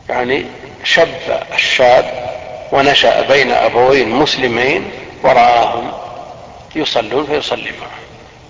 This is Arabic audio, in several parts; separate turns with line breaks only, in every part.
يعني شب الشاب ونشأ بين أبوين مسلمين ورآهم يصلون فيصلي معهم،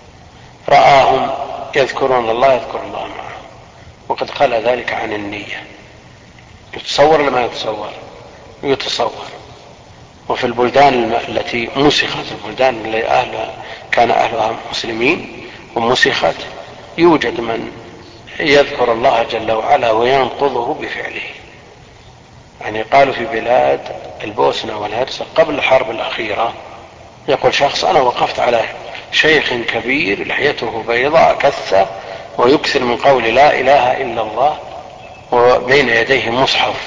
رآهم يذكرون الله يذكر الله معهم، وقد قال ذلك عن النية. يتصور لما يتصور؟ يتصور. وفي البلدان التي مسخت، البلدان اللي كان أهلها مسلمين ومسخت، يوجد من يذكر الله جل وعلا وينقضه بفعله. يعني قالوا في بلاد البوسنة والهرسك قبل الحرب الأخيرة، يقول شخص: أنا وقفت على شيخ كبير لحيته بيضاء كثة ويكثر من قول لا إله إلا الله، وبين يديه مصحف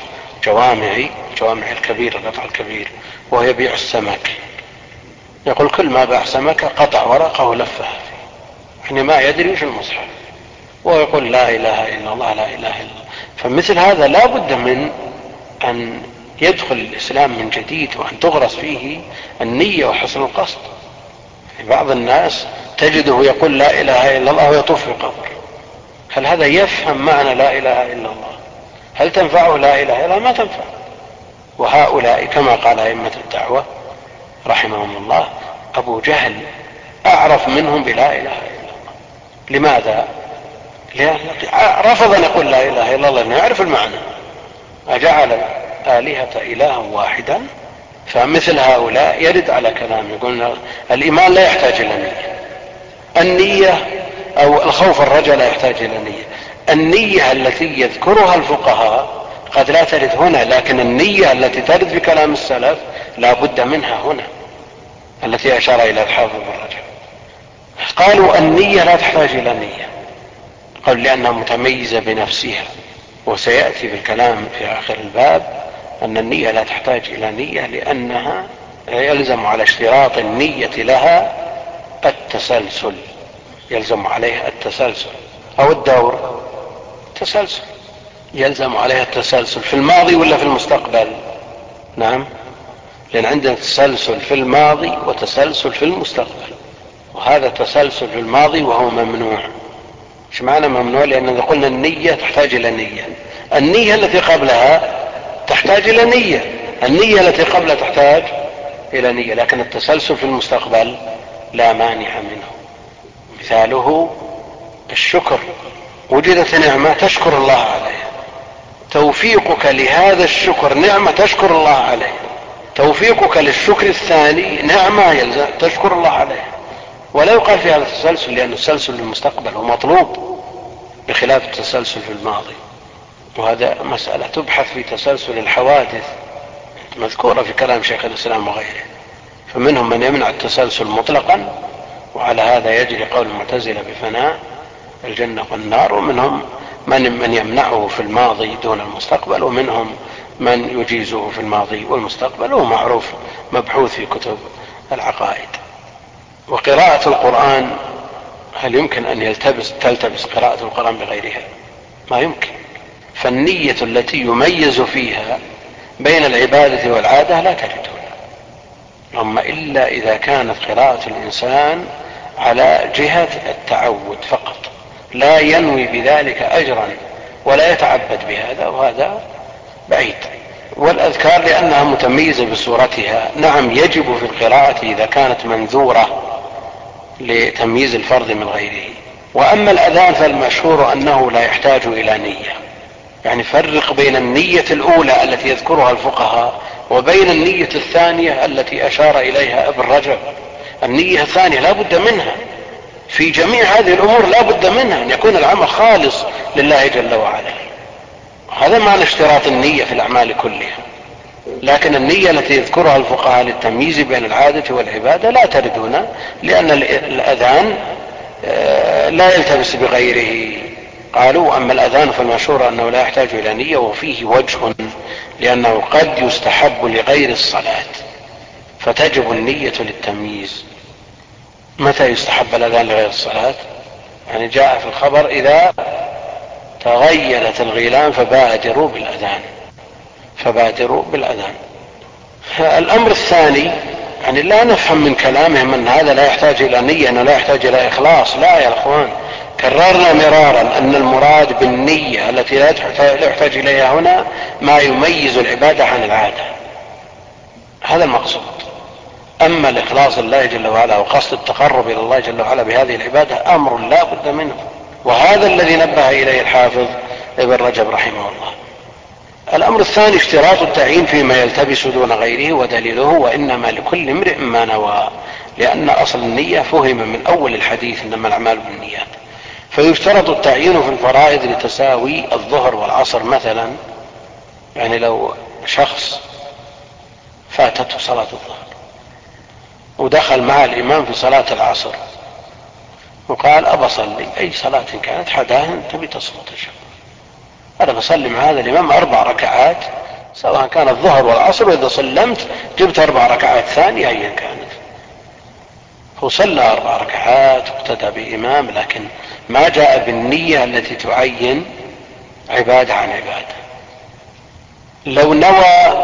جوامع الكبير، القطع الكبير، وهو يبيع السمك. يقول كل ما باع سمكة قطع ورقه ولفها فيه، يعني ما يدري وش المصحف، ويقول لا إله إلا الله لا إله إلا الله. فمثل هذا لا بد من أن يدخل الإسلام من جديد، وأن تغرس فيه النية وحسن القصد. بعض الناس تجده يقول لا إله إلا الله ويطوف في القبر. هل هذا يفهم معنى لا إله إلا الله؟ هل تنفعه لا إله إلا الله؟ ما تنفع. وهؤلاء كما قال أئمة الدعوة رحمهم الله: أبو جهل أعرف منهم بلا إله إلا الله. لماذا؟ لأنه رفض أن يقول لا إله إلا الله، لأنه يعرف المعنى. أجعل الآلهة إلها واحدا؟ فمثل هؤلاء يرد على كلام يقول الإيمان لا يحتاج إلى نية، النية أو الخوف الرجاء لا يحتاج إلى نية. النية التي يذكرها الفقهاء قد لا ترد هنا، لكن النية التي ترد في كلام السلف لا بد منها هنا، التي أشار إلى الحافظ بن رجب. قالوا النية لا تحتاج إلى نية، قالوا لأنها متميزة بنفسها، وسيأتي في الكلام في آخر الباب أن النية لا تحتاج إلى نية، لأنها يلزم على اشتراط النية لها التسلسل، يلزم عليها التسلسل، أو الدور تسلسل، يلزم عليها التسلسل في الماضي ولا في المستقبل؟ نعم، لأن عندنا تسلسل في الماضي وتسلسل في المستقبل، وهذا تسلسل في الماضي وهو ممنوع. ايش معنى ممنوع؟ لأننا قلنا النية تحتاج إلى نية، النية التي قبلها تحتاج إلى نية، النية التي قبلها تحتاج إلى نية، لكن التسلسل في المستقبل لا مانع منه. مثاله الشكر، وجدت نعمة تشكر الله عليها، توفيقك لهذا الشكر نعمة تشكر الله عليها، توفيقك للشكر الثاني نعمة تشكر الله عليها. ولا يقال في هذا التسلسل، لأن التسلسل للمستقبل هو مطلوب بخلاف التسلسل في الماضي. وهذا مسألة تبحث في تسلسل الحوادث، مذكورة في كلام شيخ الإسلام وغيره. فمنهم من يمنع التسلسل مطلقا، وعلى هذا يجري قول المعتزلة بفناء الجنة والنار، ومنهم من يمنعه في الماضي دون المستقبل، ومنهم من يجيزه في الماضي والمستقبل، وهو معروف مبحوث في كتب العقائد. وقراءة القرآن، هل يمكن أن تلتبس قراءة القرآن بغيرها؟ ما يمكن. فالنية التي يميز فيها بين العبادة والعادة لا تجدها، أما إلا إذا كانت قراءة الإنسان على جهة التعود فقط، لا ينوي بذلك أجرا ولا يتعبد بهذا، وهذا بعيد. والأذكار لأنها متميزة بصورتها، نعم يجب في القراءة إذا كانت منذورة لتمييز الفرد من غيره. وأما الأذان فالمشهور أنه لا يحتاج إلى نية، يعني فرق بين النية الأولى التي يذكرها الفقهاء وبين النية الثانية التي أشار إليها ابن رجب. النية الثانية لا بد منها في جميع هذه الأمور، لا بد منها أن يكون العمل خالص لله جل وعلا، هذا معنى اشتراط النية في الأعمال كلها. لكن النية التي يذكرها الفقهاء للتمييز بين العادة والعبادة لا ترد هنا، لأن الأذان لا يلتبس بغيره. قالوا أما الأذان فالمشهور أنه لا يحتاج إلى نية، وفيه وجه، لأنه قد يستحب لغير الصلاة فتجب النية للتمييز. متى يستحب الأذان لغير الصلاة؟ يعني جاء في الخبر إذا تغيرت الغيلان فبادروا بالأذان. الأمر الثاني، يعني لا نفهم من كلامهم أن هذا لا يحتاج إلى نية، أنه لا يحتاج إلى إخلاص، لا يا أخوان، كررنا مرارا أن المراد بالنية التي لا يحتاج إليها هنا ما يميز العبادة عن العادة، هذا المقصود. أما الإخلاص لله جل وعلا وقصد التقرب إلى الله جل وعلا بهذه العبادة أمر لا بد منه، وهذا الذي نبه إليه الحافظ ابن رجب رحمه الله. الأمر الثاني اشتراط التعيين فيما يلتبس دون غيره، ودليله وإنما لكل امرئ ما نوى، لأن أصل النية فهم من أول الحديث إنما الأعمال بالنيات. فيشترط التعيين في الفرائض لتساوي الظهر والعصر مثلا، يعني لو شخص فاتته صلاة الظهر ودخل مع الإمام في صلاة العصر وقال أبى أصلي أي صلاة كانت حداه تبي تصلي أنا بصلي مع هذا الإمام 4 ركعات سواء كان الظهر والعصر، وإذا سلمت جبت 4 ركعات ثانية أيا كانت. هو صلى 4 ركعات واقتدى بإمام، لكن ما جاء بالنية التي تعين عبادة عن عبادة. لو نوى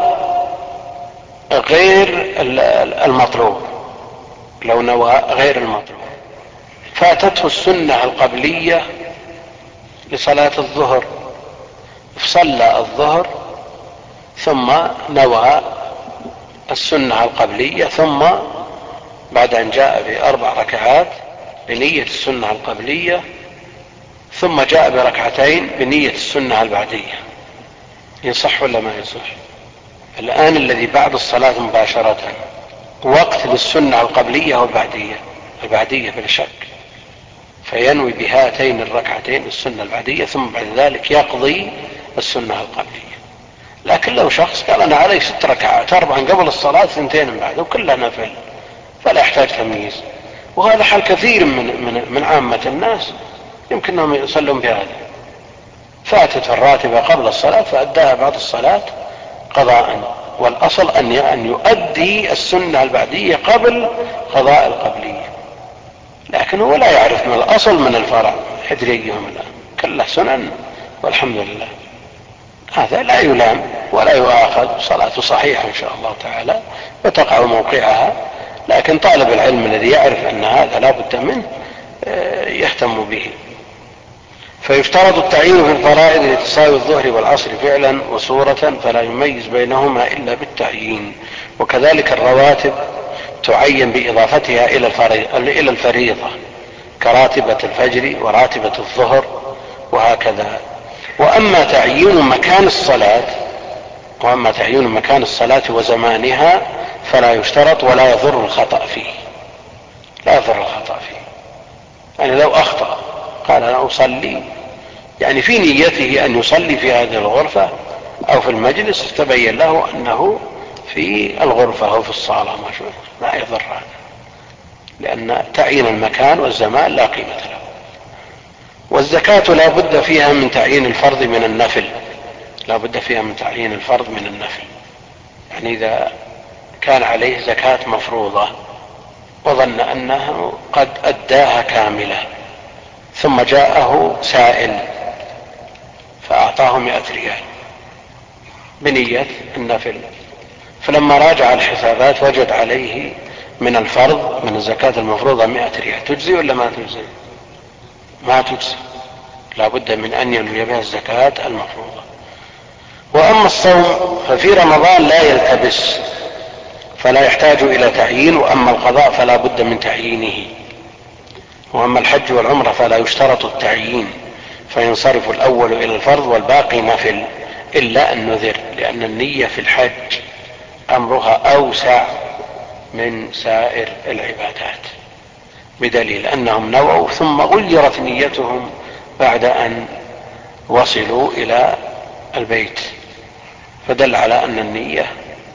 غير المطلوب، لو نوى غير المطلوب فاتته السنة القبلية لصلاة الظهر، فصلى الظهر ثم نوى السنة القبلية، ثم بعد أن جاء ب4 ركعات بنية السنة القبلية ثم جاء بركعتين بنية السنة البعدية، يصح ولا ما يصح؟ الآن الذي بعد الصلاة مباشرة وقت للسنة القبلية والبعدية، البعدية بلا شك، فينوي بهاتين الركعتين السنة البعدية ثم بعد ذلك يقضي السنة القبلية. لكن لو شخص قال أنا علي 6 ركعات 4 قبل الصلاة 2 بعد وكلها نفل فلا يحتاج تمييز، وهذا حال كثير من عامة الناس يمكن أنهم يصلون بهذا، فاتت الراتبة قبل الصلاة فأداها بعد الصلاة قضاء، والأصل أن يؤدي السنة البعدية قبل قضاء القبلية، لكن هو لا يعرف من الأصل من الفرع يدري أيهم الآن كلها سنن والحمد لله. هذا لا يلام ولا يؤاخذ، صلاته صحيحة إن شاء الله تعالى وتقع موقعها، لكن طالب العلم الذي يعرف أن هذا لا بد منه يهتم به. فيفترض التعيين في الفرائض لتساوي الظهر والعصر فعلا وصورة، فلا يميز بينهما إلا بالتعيين. وكذلك الرواتب تعين بإضافتها إلى الفريضة كراتبة الفجر وراتبة الظهر وهكذا. وأما تعيين مكان الصلاة وزمانها فلا يشترط ولا يضر الخطأ فيه، لا يضر الخطأ فيه. يعني لو أخطأ قال أنا أصلي، يعني في نيته أن يصلي في هذه الغرفة أو في المجلس، تبين له أنه في الغرفة أو في الصالة لا يضر، لأن تعيين المكان والزمان لا قيمة له. والزكاة لا بد فيها من تعيين الفرض من النفل، لا بد فيها من تعيين الفرض من النفل. يعني إذا كان عليه زكاة مفروضة وظن أنه قد أداها كاملة ثم جاءه سائل فأعطاه 100 ريال بنية النفل، فلما راجع الحسابات وجد عليه من الفرض من الزكاة المفروضة 100 ريال، تجزي ولا ما تجزي؟ ما تجزي، لا بد من أن ينوي بها الزكاة المفروضة. وأما الصوم ففي رمضان لا يلتبس فلا يحتاج إلى تعيين، وأما القضاء فلا بد من تعيينه. وأما الحج والعمرة فلا يشترط التعيين، فينصرف الأول إلى الفرض والباقي نفل، إلا النذر، لأن النية في الحج أمرها أوسع من سائر العبادات، بدليل أنهم نووا ثم غيرت نيتهم بعد أن وصلوا إلى البيت، فدل على أن النية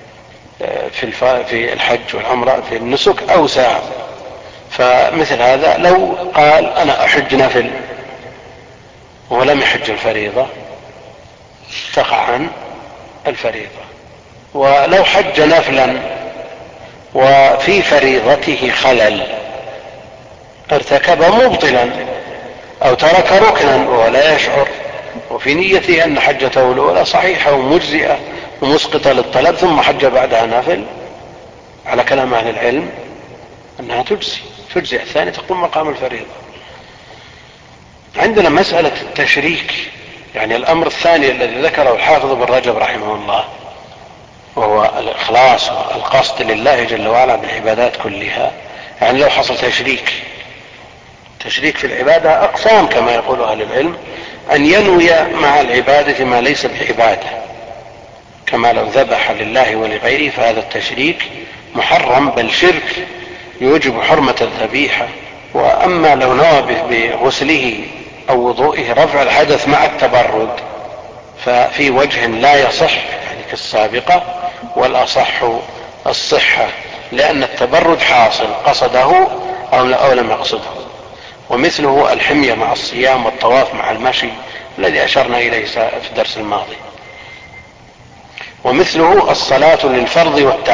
في الحج والعمرة في النسك أوسع. فمثل هذا لو قال أنا أحج نفل ولم يحج الفريضة تقع عن الفريضة، ولو حج نفلا وفي فريضته خلل ارتكب مبطلا أو ترك ركنا وهو لا يشعر، وفي نيته أن حجته الأولى صحيحة ومجزئة ومسقطة للطلب ثم حج بعدها نافل، على كلام أهل العلم أنها تجزي الثانية تقوم مقام الفريضة. عندنا مسألة التشريك، يعني الأمر الثاني الذي ذكره الحافظ بن رجب رحمه الله، وهو الإخلاص والقصد لله جل وعلا بالعبادات كلها. يعني لو حصل تشريك في العبادة أقسام كما يقول أهل العلم، أن ينوي مع العبادة ما ليس بعبادة، كما لو ذبح لله ولغيره فهذا التشريك محرم بل شرك يوجب حرمة الذبيحة. وأما لو نوى بغسله أو وضوئه رفع الحدث مع التبرد ففي وجه لا يصح يعني كالسابقة، والأصح الصحة، لأن التبرد حاصل قصده أو لم يقصده. ومثله الحمية مع الصيام والطواف مع المشي الذي أشرنا إليه في الدرس الماضي. ومثله الصلاة للفرض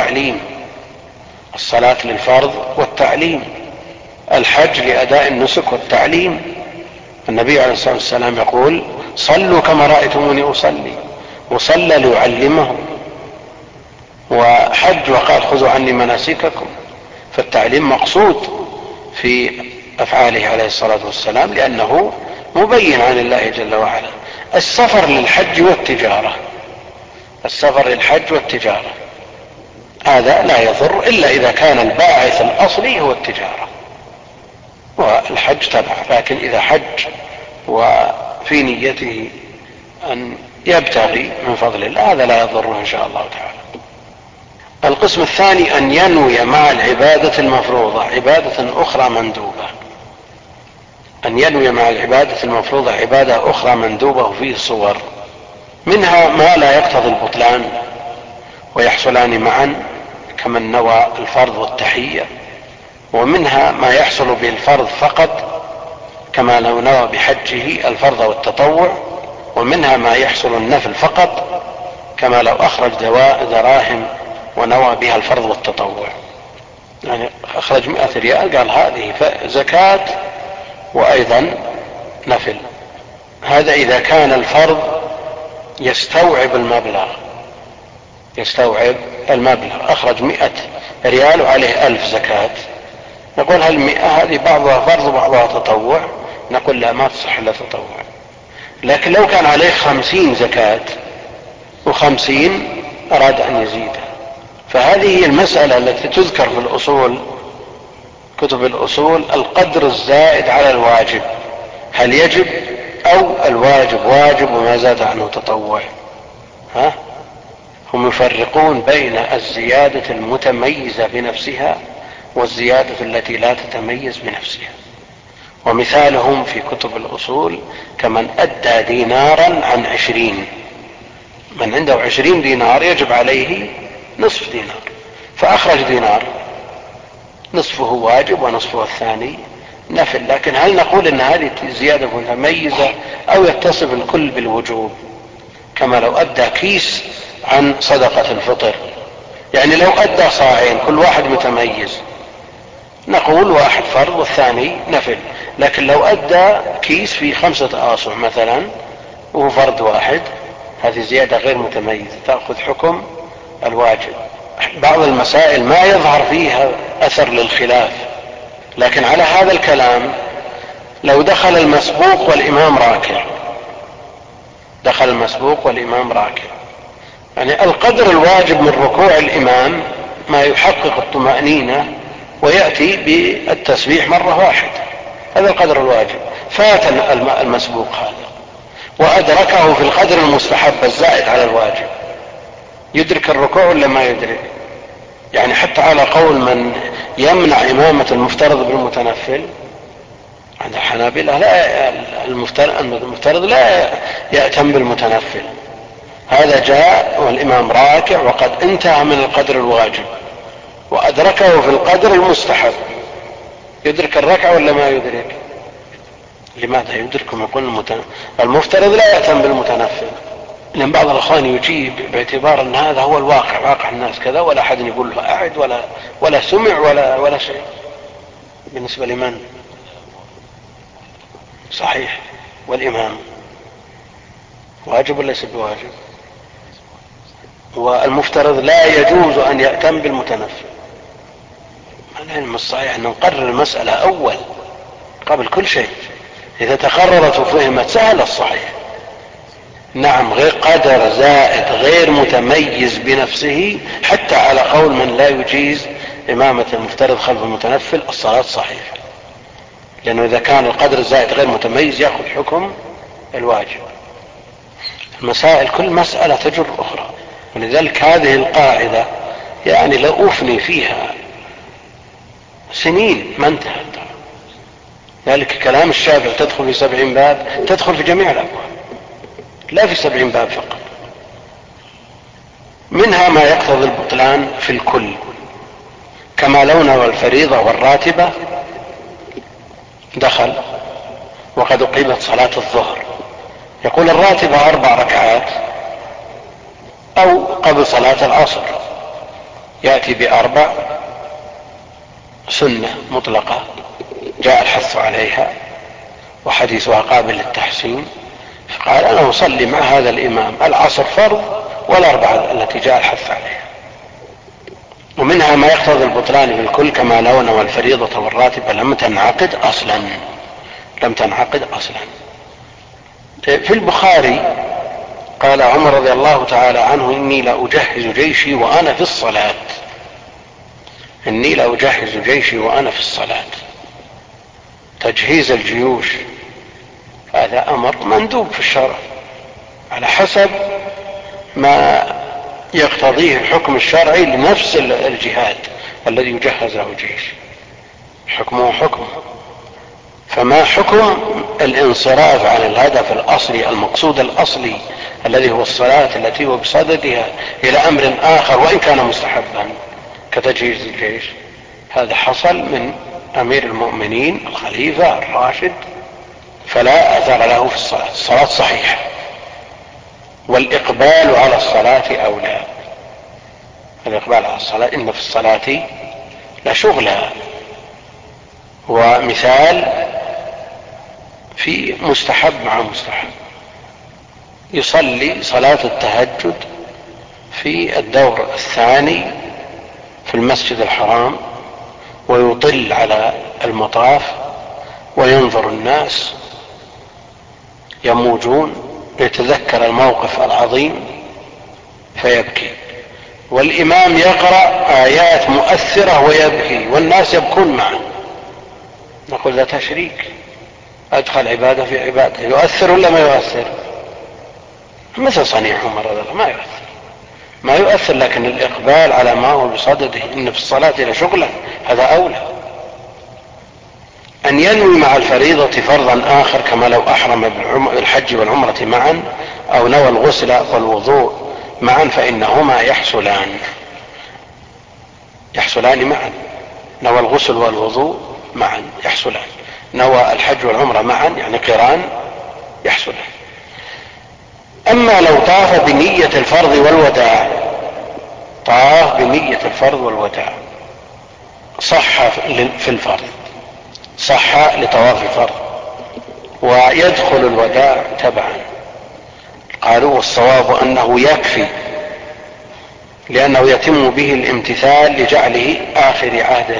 والتعليم، الحج لأداء النسك والتعليم. النبي عليه الصلاة والسلام يقول: صلوا كما رأيتموني أصلي، وصلى ليعلمهم، وحج وقال: خذوا عني مناسككم. فالتعليم مقصود في أفعاله عليه الصلاة والسلام لأنه مبين عن الله جل وعلا. السفر للحج والتجارة هذا لا يضر إلا إذا كان الباعث الأصلي هو التجارة والحج تبع، لكن إذا حج وفي نيته أن يبتغي من فضل الله هذا لا يضره إن شاء الله تعالى. القسم الثاني أن ينوي مع العبادة المفروضة عبادة أخرى مندوبة، وفيه صور، منها ما لا يقتضي البطلان ويحصلان معا كمن نوى الفرض والتحية، ومنها ما يحصل بالفرض فقط كما لو نوى بحجه الفرض والتطوع، ومنها ما يحصل النفل فقط كما لو أخرج دراهم ونوى بها الفرض والتطوع. يعني أخرج 100 ريال قال هذه زكاة وأيضا نفل. هذا إذا كان الفرض يستوعب المبلغ، أخرج 100 ريال وعليه 1000 زكاة، نقول هل 100 هذه بعضها فرض وبعضها تطوع؟ نقول لا، ما تصح إلا تطوع. لكن لو كان عليه 50 زكاة و50 أراد أن يزيدها، فهذه هي المسألة التي تذكر في كتب الأصول، القدر الزائد على الواجب، هل يجب أو الواجب واجب وما زاد عنه تطوع؟ هم يفرقون بين الزيادة المتميزة بنفسها والزيادة التي لا تتميز بنفسها. ومثالهم في كتب الأصول كمن أدى دينارا عن 20، من عنده 20 دينار يجب عليه نصف دينار، فأخرج دينار، نصفه واجب ونصفه الثاني نفل. لكن هل نقول ان هذه زيادة متميزة او يتصف الكل بالوجوب؟ كما لو ادى كيس عن صدقة الفطر، يعني لو ادى صاعين كل واحد متميز نقول واحد فرض والثاني نفل. لكن لو ادى كيس في 5 آصع مثلا وهو فرض واحد، هذه زيادة غير متميزة تأخذ حكم الواجب. بعض المسائل ما يظهر فيها اثر للخلاف، لكن على هذا الكلام لو دخل المسبوق والإمام راكع، يعني القدر الواجب من ركوع الإمام ما يحقق الطمأنينة ويأتي بالتسبيح مرة واحدة، هذا القدر الواجب. فات المسبوق هذا وأدركه في القدر المستحب الزائد على الواجب، يدرك الركوع ولا ما يدرك؟ يعني حتى على قول من يمنع إمامة المفترض بالمتنفل عند الحنابلة، لا، المفترض لا يأتم بالمتنفل. هذا جاء والإمام راكع وقد انتهى من القدر الواجب وأدركه في القدر المستحب، يدرك الركعة ولا ما يدرك؟ لماذا يدركهم؟ يقول المفترض لا يأتم بالمتنفل، لأن بعض الأخوان يجيب باعتبار أن هذا هو الواقع، واقع الناس كذا، ولا أحد يقول له أعد ولا سمع ولا شيء. بالنسبة لمن؟ صحيح. والإمام واجب ولا ليس بواجب؟ والمفترض لا يجوز أن يأتم بالمتنفل. العلم الصحيح أن نقرر المسألة أول قبل كل شيء، إذا تقررت وفهمت سهل الصحيح. نعم، غير قدر زائد غير متميز بنفسه، حتى على قول من لا يجيز إمامة المفترض خلف المتنفل الصلاة صحيحة، لأنه إذا كان القدر الزائد غير متميز يأخذ حكم الواجب. المسائل كل مسألة تجر أخرى، ولذلك هذه القاعدة يعني لو أفني فيها سنين ما انتهت. ذلك كلام الشافعي تدخل في 70 باب، تدخل في جميع الأبواب لا في 70 باب فقط. منها ما يقتضي البطلان في الكل، كما لو نوى الفريضة والراتبة دخل وقد أقيمت صلاة الظهر، يقول الراتبة 4 ركعات، أو قبل صلاة العصر يأتي ب4 سنة مطلقة جاء الحث عليها وحديثها قابل للتحسين، فقال أنا أصلي مع هذا الإمام العصر فرض والأربعة التي جاء الحث عليها. ومنها ما يقتضي البطلان بالكل، كما لو نوى الفريضة والراتبة لم تنعقد أصلا. في البخاري قال عمر رضي الله تعالى عنه إني لأجهز جيشي وأنا في الصلاة. تجهيز الجيوش هذا أمر مندوب في الشرع على حسب ما يقتضيه الحكم الشرعي لنفس الجهاد الذي يجهز له جيش، حكمه حكمه. فما حكم الانصراف عن الهدف الأصلي المقصود الأصلي الذي هو الصلاة التي هو بصددها إلى أمر آخر وإن كان مستحبا كتجهيز الجيش؟ هذا حصل من أمير المؤمنين الخليفة الراشد، فلا أثر له في الصلاة صحيحة، والإقبال على الصلاة أولى. الإقبال على الصلاة إن في الصلاة لشغلا. ومثال في مستحب مع مستحب، يصلي صلاة التهجد في الدور الثاني في المسجد الحرام ويطل على المطاف وينظر الناس يموجون، يتذكر الموقف العظيم فيبكي، والإمام يقرأ آيات مؤثرة ويبكي والناس يبكون معه، نقول ذا تشريك، أدخل عبادة في عبادة. يؤثر ولا ما يؤثر؟ مثل صنيع عمر رضي الله، ما يؤثر، لكن الإقبال على ما هو بصدده إن في الصلاة لشغلة هذا أولى. أن ينوي مع الفريضة فرضا آخر، كما لو أحرم بالحج والعمرة معا، أو نوى الغسل والوضوء معا، فإنهما يحصلان معا. نوى الغسل والوضوء معا يحصلان، نوى الحج والعمرة معا يعني قران يحصلان. أما لو طاف بنية الفرض والوداع، صح في الفرض، صح لطواف الفرض، ويدخل الوداع تبعا. قالوا والصواب أنه يكفي، لأنه يتم به الامتثال لجعله آخر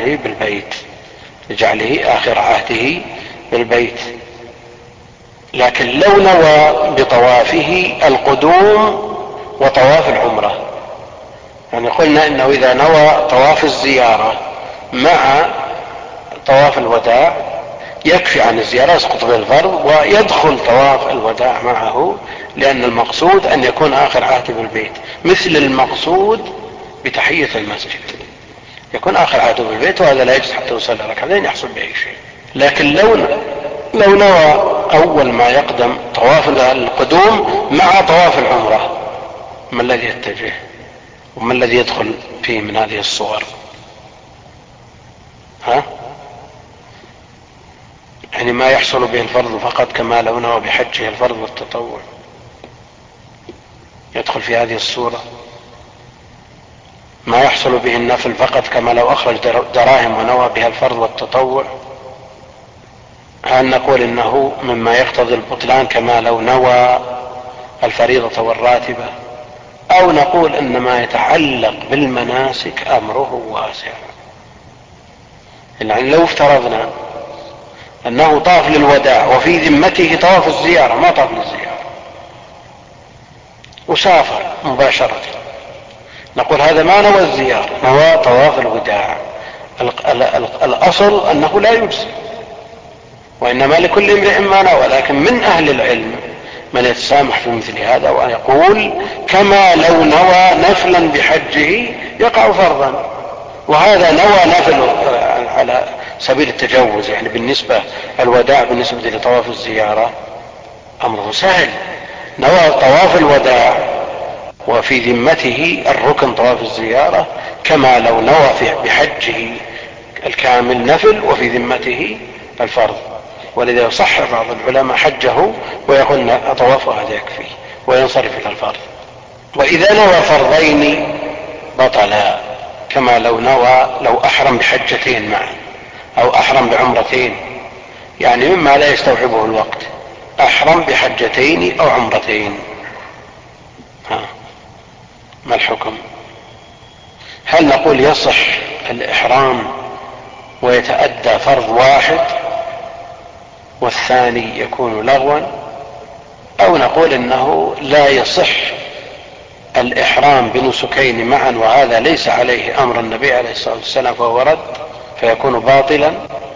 عهده بالبيت. لكن لو نوى بطوافه القدوم وطواف العمرة، يعني قلنا إنه إذا نوى طواف الزيارة مع طواف الوداع يكفي عن الزيارة، يسقط به الفرض ويدخل طواف الوداع معه، لأن المقصود أن يكون آخر عهد بالبيت، مثل المقصود بتحية المسجد، يكون آخر عهد بالبيت، وهذا لا يجوز حتى يصلي ركعتين يحصل به شيء. لكن لو نوى أول ما يقدم طواف القدوم مع طواف العمرة، ما الذي يتجه وما الذي يدخل فيه من هذه الصور؟ يعني ما يحصل به الفرض فقط، كما لو نوى بحجه الفرض والتطوع، يدخل في هذه الصورة. ما يحصل به النفل فقط، كما لو أخرج دراهم ونوى بها الفرض والتطوع، هل نقول إنه مما يقتضي البطلان كما لو نوى الفريضة والراتبة، أو نقول إن ما يتعلق بالمناسك أمره واسع؟ يعني لو افترضنا أنه طاف للوداع وفي ذمته طواف الزيارة، ما طاف للزيارة وسافر مباشرة، نقول هذا ما نوى الزيارة، نوى طواف الوداع. الأصل أنه لا يجزي، وإنما لكل امرئ ما نوى. لكن من أهل العلم من يتسامح في مثل هذا ويقول كما لو نوى نفلا بحجه يقع فرضا، وهذا نوى نفل على سبيل التجوز، يعني بالنسبة الوداع بالنسبة لطواف الزيارة أمره سهل، نوى طواف الوداع وفي ذمته الركن طواف الزيارة كما لو نوى بحجه الكامل نفل وفي ذمته الفرض. ولذا يصح بعض العلماء حجه ويقول طوافه هذا يكفي وينصرف الى الفرض. واذا نوى فرضين بطلا، كما لو احرم بحجتين معا او احرم بعمرتين، يعني مما لا يستوعبه الوقت، احرم بحجتين او عمرتين، ما الحكم؟ هل نقول يصح الإحرام ويتأدى فرض واحد والثاني يكون لغوا، أو نقول إنه لا يصح الإحرام بنسكين معا وهذا ليس عليه أمر النبي عليه الصلاة والسلام فهو رد فيكون باطلا؟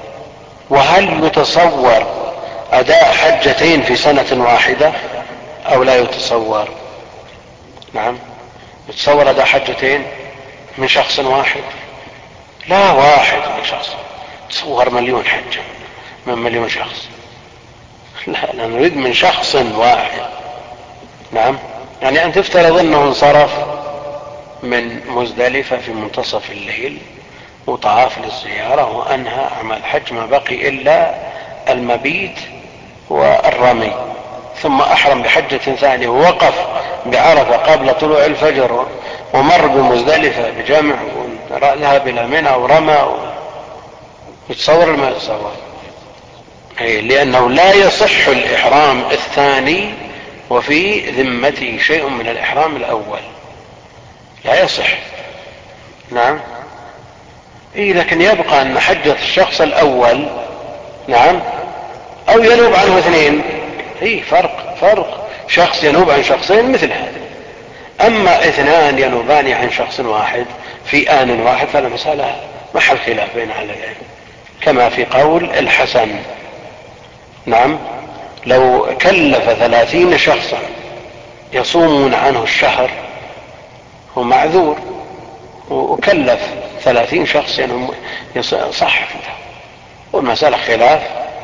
وهل يتصور أداء حجتين في سنة واحدة أو لا يتصور؟ نعم يتصور أداء حجتين من شخص واحد، لا واحد من شخص، تصور مليون حجة من مليون شخص، لا نريد من شخص واحد. نعم يعني أن تفترض أنه انصرف من مزدلفة في منتصف الليل وطاف للزيارة وأنهى عمل الحج، ما بقي إلا المبيت والرمي، ثم أحرم بحجة ثانية ووقف بعرفة قبل طلوع الفجر ومر بمزدلفة بجمع ذهب إلى منى ورمى، يتصور ما يتصور؟ لأنه لا يصح الإحرام الثاني وفي ذمته شيء من الإحرام الأول، لا يصح. نعم لكن يبقى أن حجة الشخص الأول نعم أو ينوب عنه اثنين، فرق شخص ينوب عن شخصين مثل هذا، أما اثنان ينوبان عن شخص واحد في آن واحد فلا مسألة محل خلاف بين أهل العلم، كما في قول الحسن نعم لو كلف 30 شخصا يصومون عنه الشهر هو معذور، وكلف 30 شخص صح، والمسألة خلاف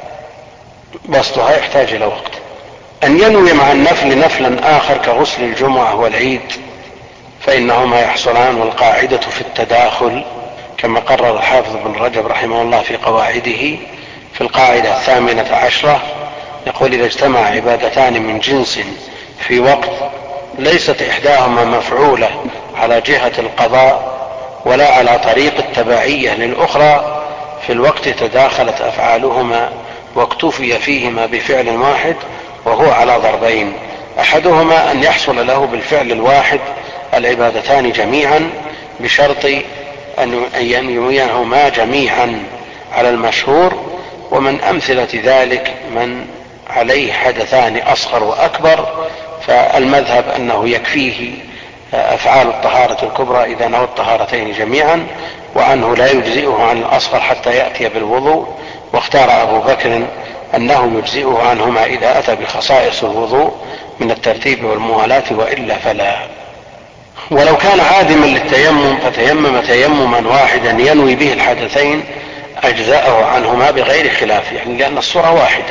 بسطها يحتاج إلى وقت. أن ينوي مع النفل نفلا آخر كغسل الجمعة والعيد فإنهما يحصلان، والقاعدة في التداخل كما قرر الحافظ بن رجب رحمه الله في قواعده في القاعدة 18 يقول إذا اجتمع عبادتان من جنس في وقت ليست إحداهما مفعولة على جهة القضاء ولا على طريق التبعية للأخرى في الوقت تداخلت أفعالهما واكتفي فيهما بفعل واحد وهو على ضربين، أحدهما أن يحصل له بالفعل الواحد العبادتان جميعا بشرط أن ينويهما جميعا على المشهور، ومن أمثلة ذلك من عليه حدثان أصغر وأكبر فالمذهب أنه يكفيه أفعال الطهارة الكبرى إذا نوى الطهارتين جميعا، وأنه لا يجزئه عن الأصغر حتى يأتي بالوضوء، واختار أبو بكر أنه يجزئه عنهما إذا أتى بخصائص الوضوء من الترتيب والموالاة وإلا فلا. ولو كان عادما للتيمم فتيمم تيمما واحدا ينوي به الحدثين أجزأه عنهما بغير خلاف، يعني لأن الصورة واحدة.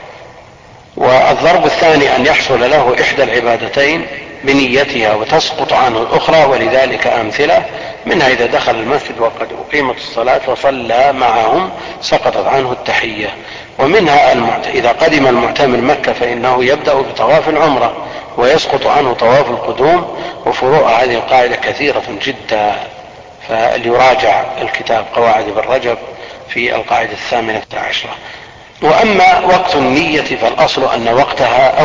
والضرب الثاني أن يحصل له إحدى العبادتين بنيتها وتسقط عنه الأخرى، ولذلك أمثلة منها إذا دخل المسجد وقد أقيمت الصلاة وصلى معهم سقطت عنه التحية، ومنها إذا قدم المعتمر مكة فإنه يبدأ بطواف العمرة ويسقط عنه طواف القدوم، وفروع هذه القاعدة كثيرة جدا، فليراجع الكتاب قواعد ابن رجب في القاعدة 18. وأما وقت النية فالأصل أن وقتها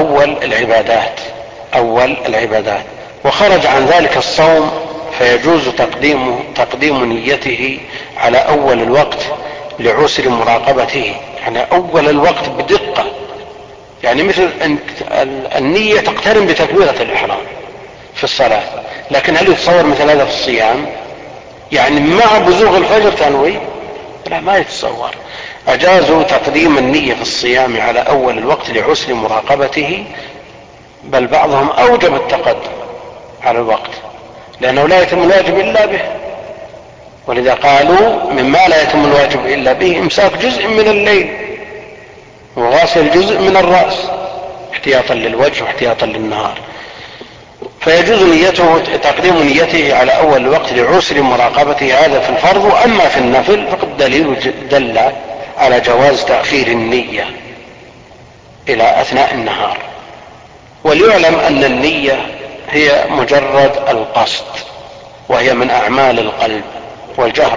أول العبادات، وخرج عن ذلك الصوم فيجوز تقديم نيته على أول الوقت لعسر مراقبته، يعني أول الوقت بدقة، يعني مثل النية تقترن بتكبيرة الإحرام في الصلاة، لكن هل يتصور مثل هذا في الصيام؟ يعني مع بزوغ الفجر تنوي؟ لا، ما يتصور. أجازوا تقديم النية في الصيام على أول الوقت لعسر مراقبته، بل بعضهم أوجب التقدم على الوقت لأنه لا يتم الواجب إلا به، ولذا قالوا مما لا يتم الواجب إلا به إمساك جزء من الليل وغاسل جزء من الرأس احتياطا للوجه واحتياطا للنهار، فيجوز نيته تقديم نيته على أول الوقت لعسر مراقبته، هذا في الفرض. وأما في النفل فقد دل على جواز تأخير النية إلى أثناء النهار. وليعلم أن النية هي مجرد القصد، وهي من أعمال القلب، والجهر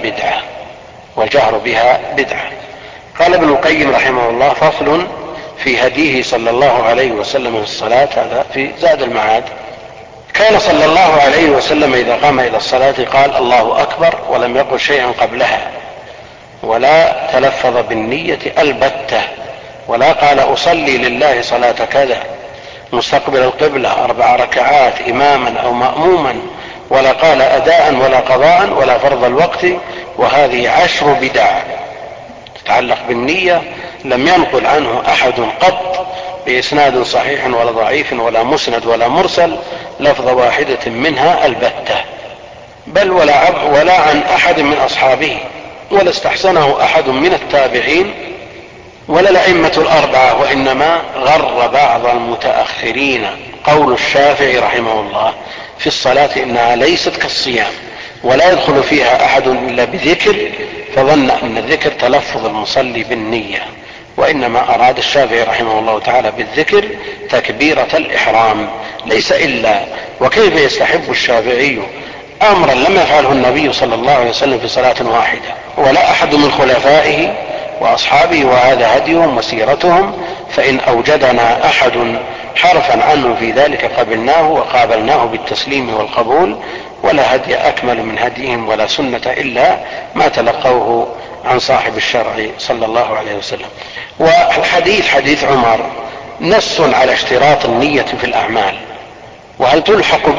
بها بدعة. قال ابن القيم رحمه الله: فصل في هديه صلى الله عليه وسلم في الصلاة. هذا في زاد المعاد. كان صلى الله عليه وسلم إذا قام إلى الصلاة قال: الله أكبر، ولم يقل شيئا قبلها، ولا تلفظ بالنية البتة، ولا قال أصلي لله صلاة كذا مستقبل القبلة 4 ركعات إماما أو مأموما، ولا قال أداء ولا قضاء ولا فرض الوقت. وهذه 10 بدع تتعلق بالنية لم ينقل عنه أحد قط بإسناد صحيح ولا ضعيف ولا مسند ولا مرسل لفظ واحدة منها البتة، بل ولا عن أحد من أصحابه، ولا استحسنه أحد من التابعين ولا الأئمة الأربعة، وإنما غر بعض المتأخرين قول الشافعي رحمه الله في الصلاة إنها ليست كالصيام ولا يدخل فيها أحد إلا بذكر، فظن أن الذكر تلفظ المصلي بالنية، وإنما أراد الشافعي رحمه الله تعالى بالذكر تكبيرة الإحرام ليس إلا. وكيف يستحب الشافعي أمرا لم يفعله النبي صلى الله عليه وسلم في صلاة واحدة ولا أحد من خلفائه وأصحابه، وهذا هديهم وسيرتهم، فإن أوجدنا أحد حرفا عنه في ذلك قبلناه وقابلناه بالتسليم والقبول، ولا هدي أكمل من هديهم ولا سنة إلا ما تلقوه عن صاحب الشرع صلى الله عليه وسلم. والحديث حديث عمر نص على اشتراط النية في الأعمال. وهل تلحق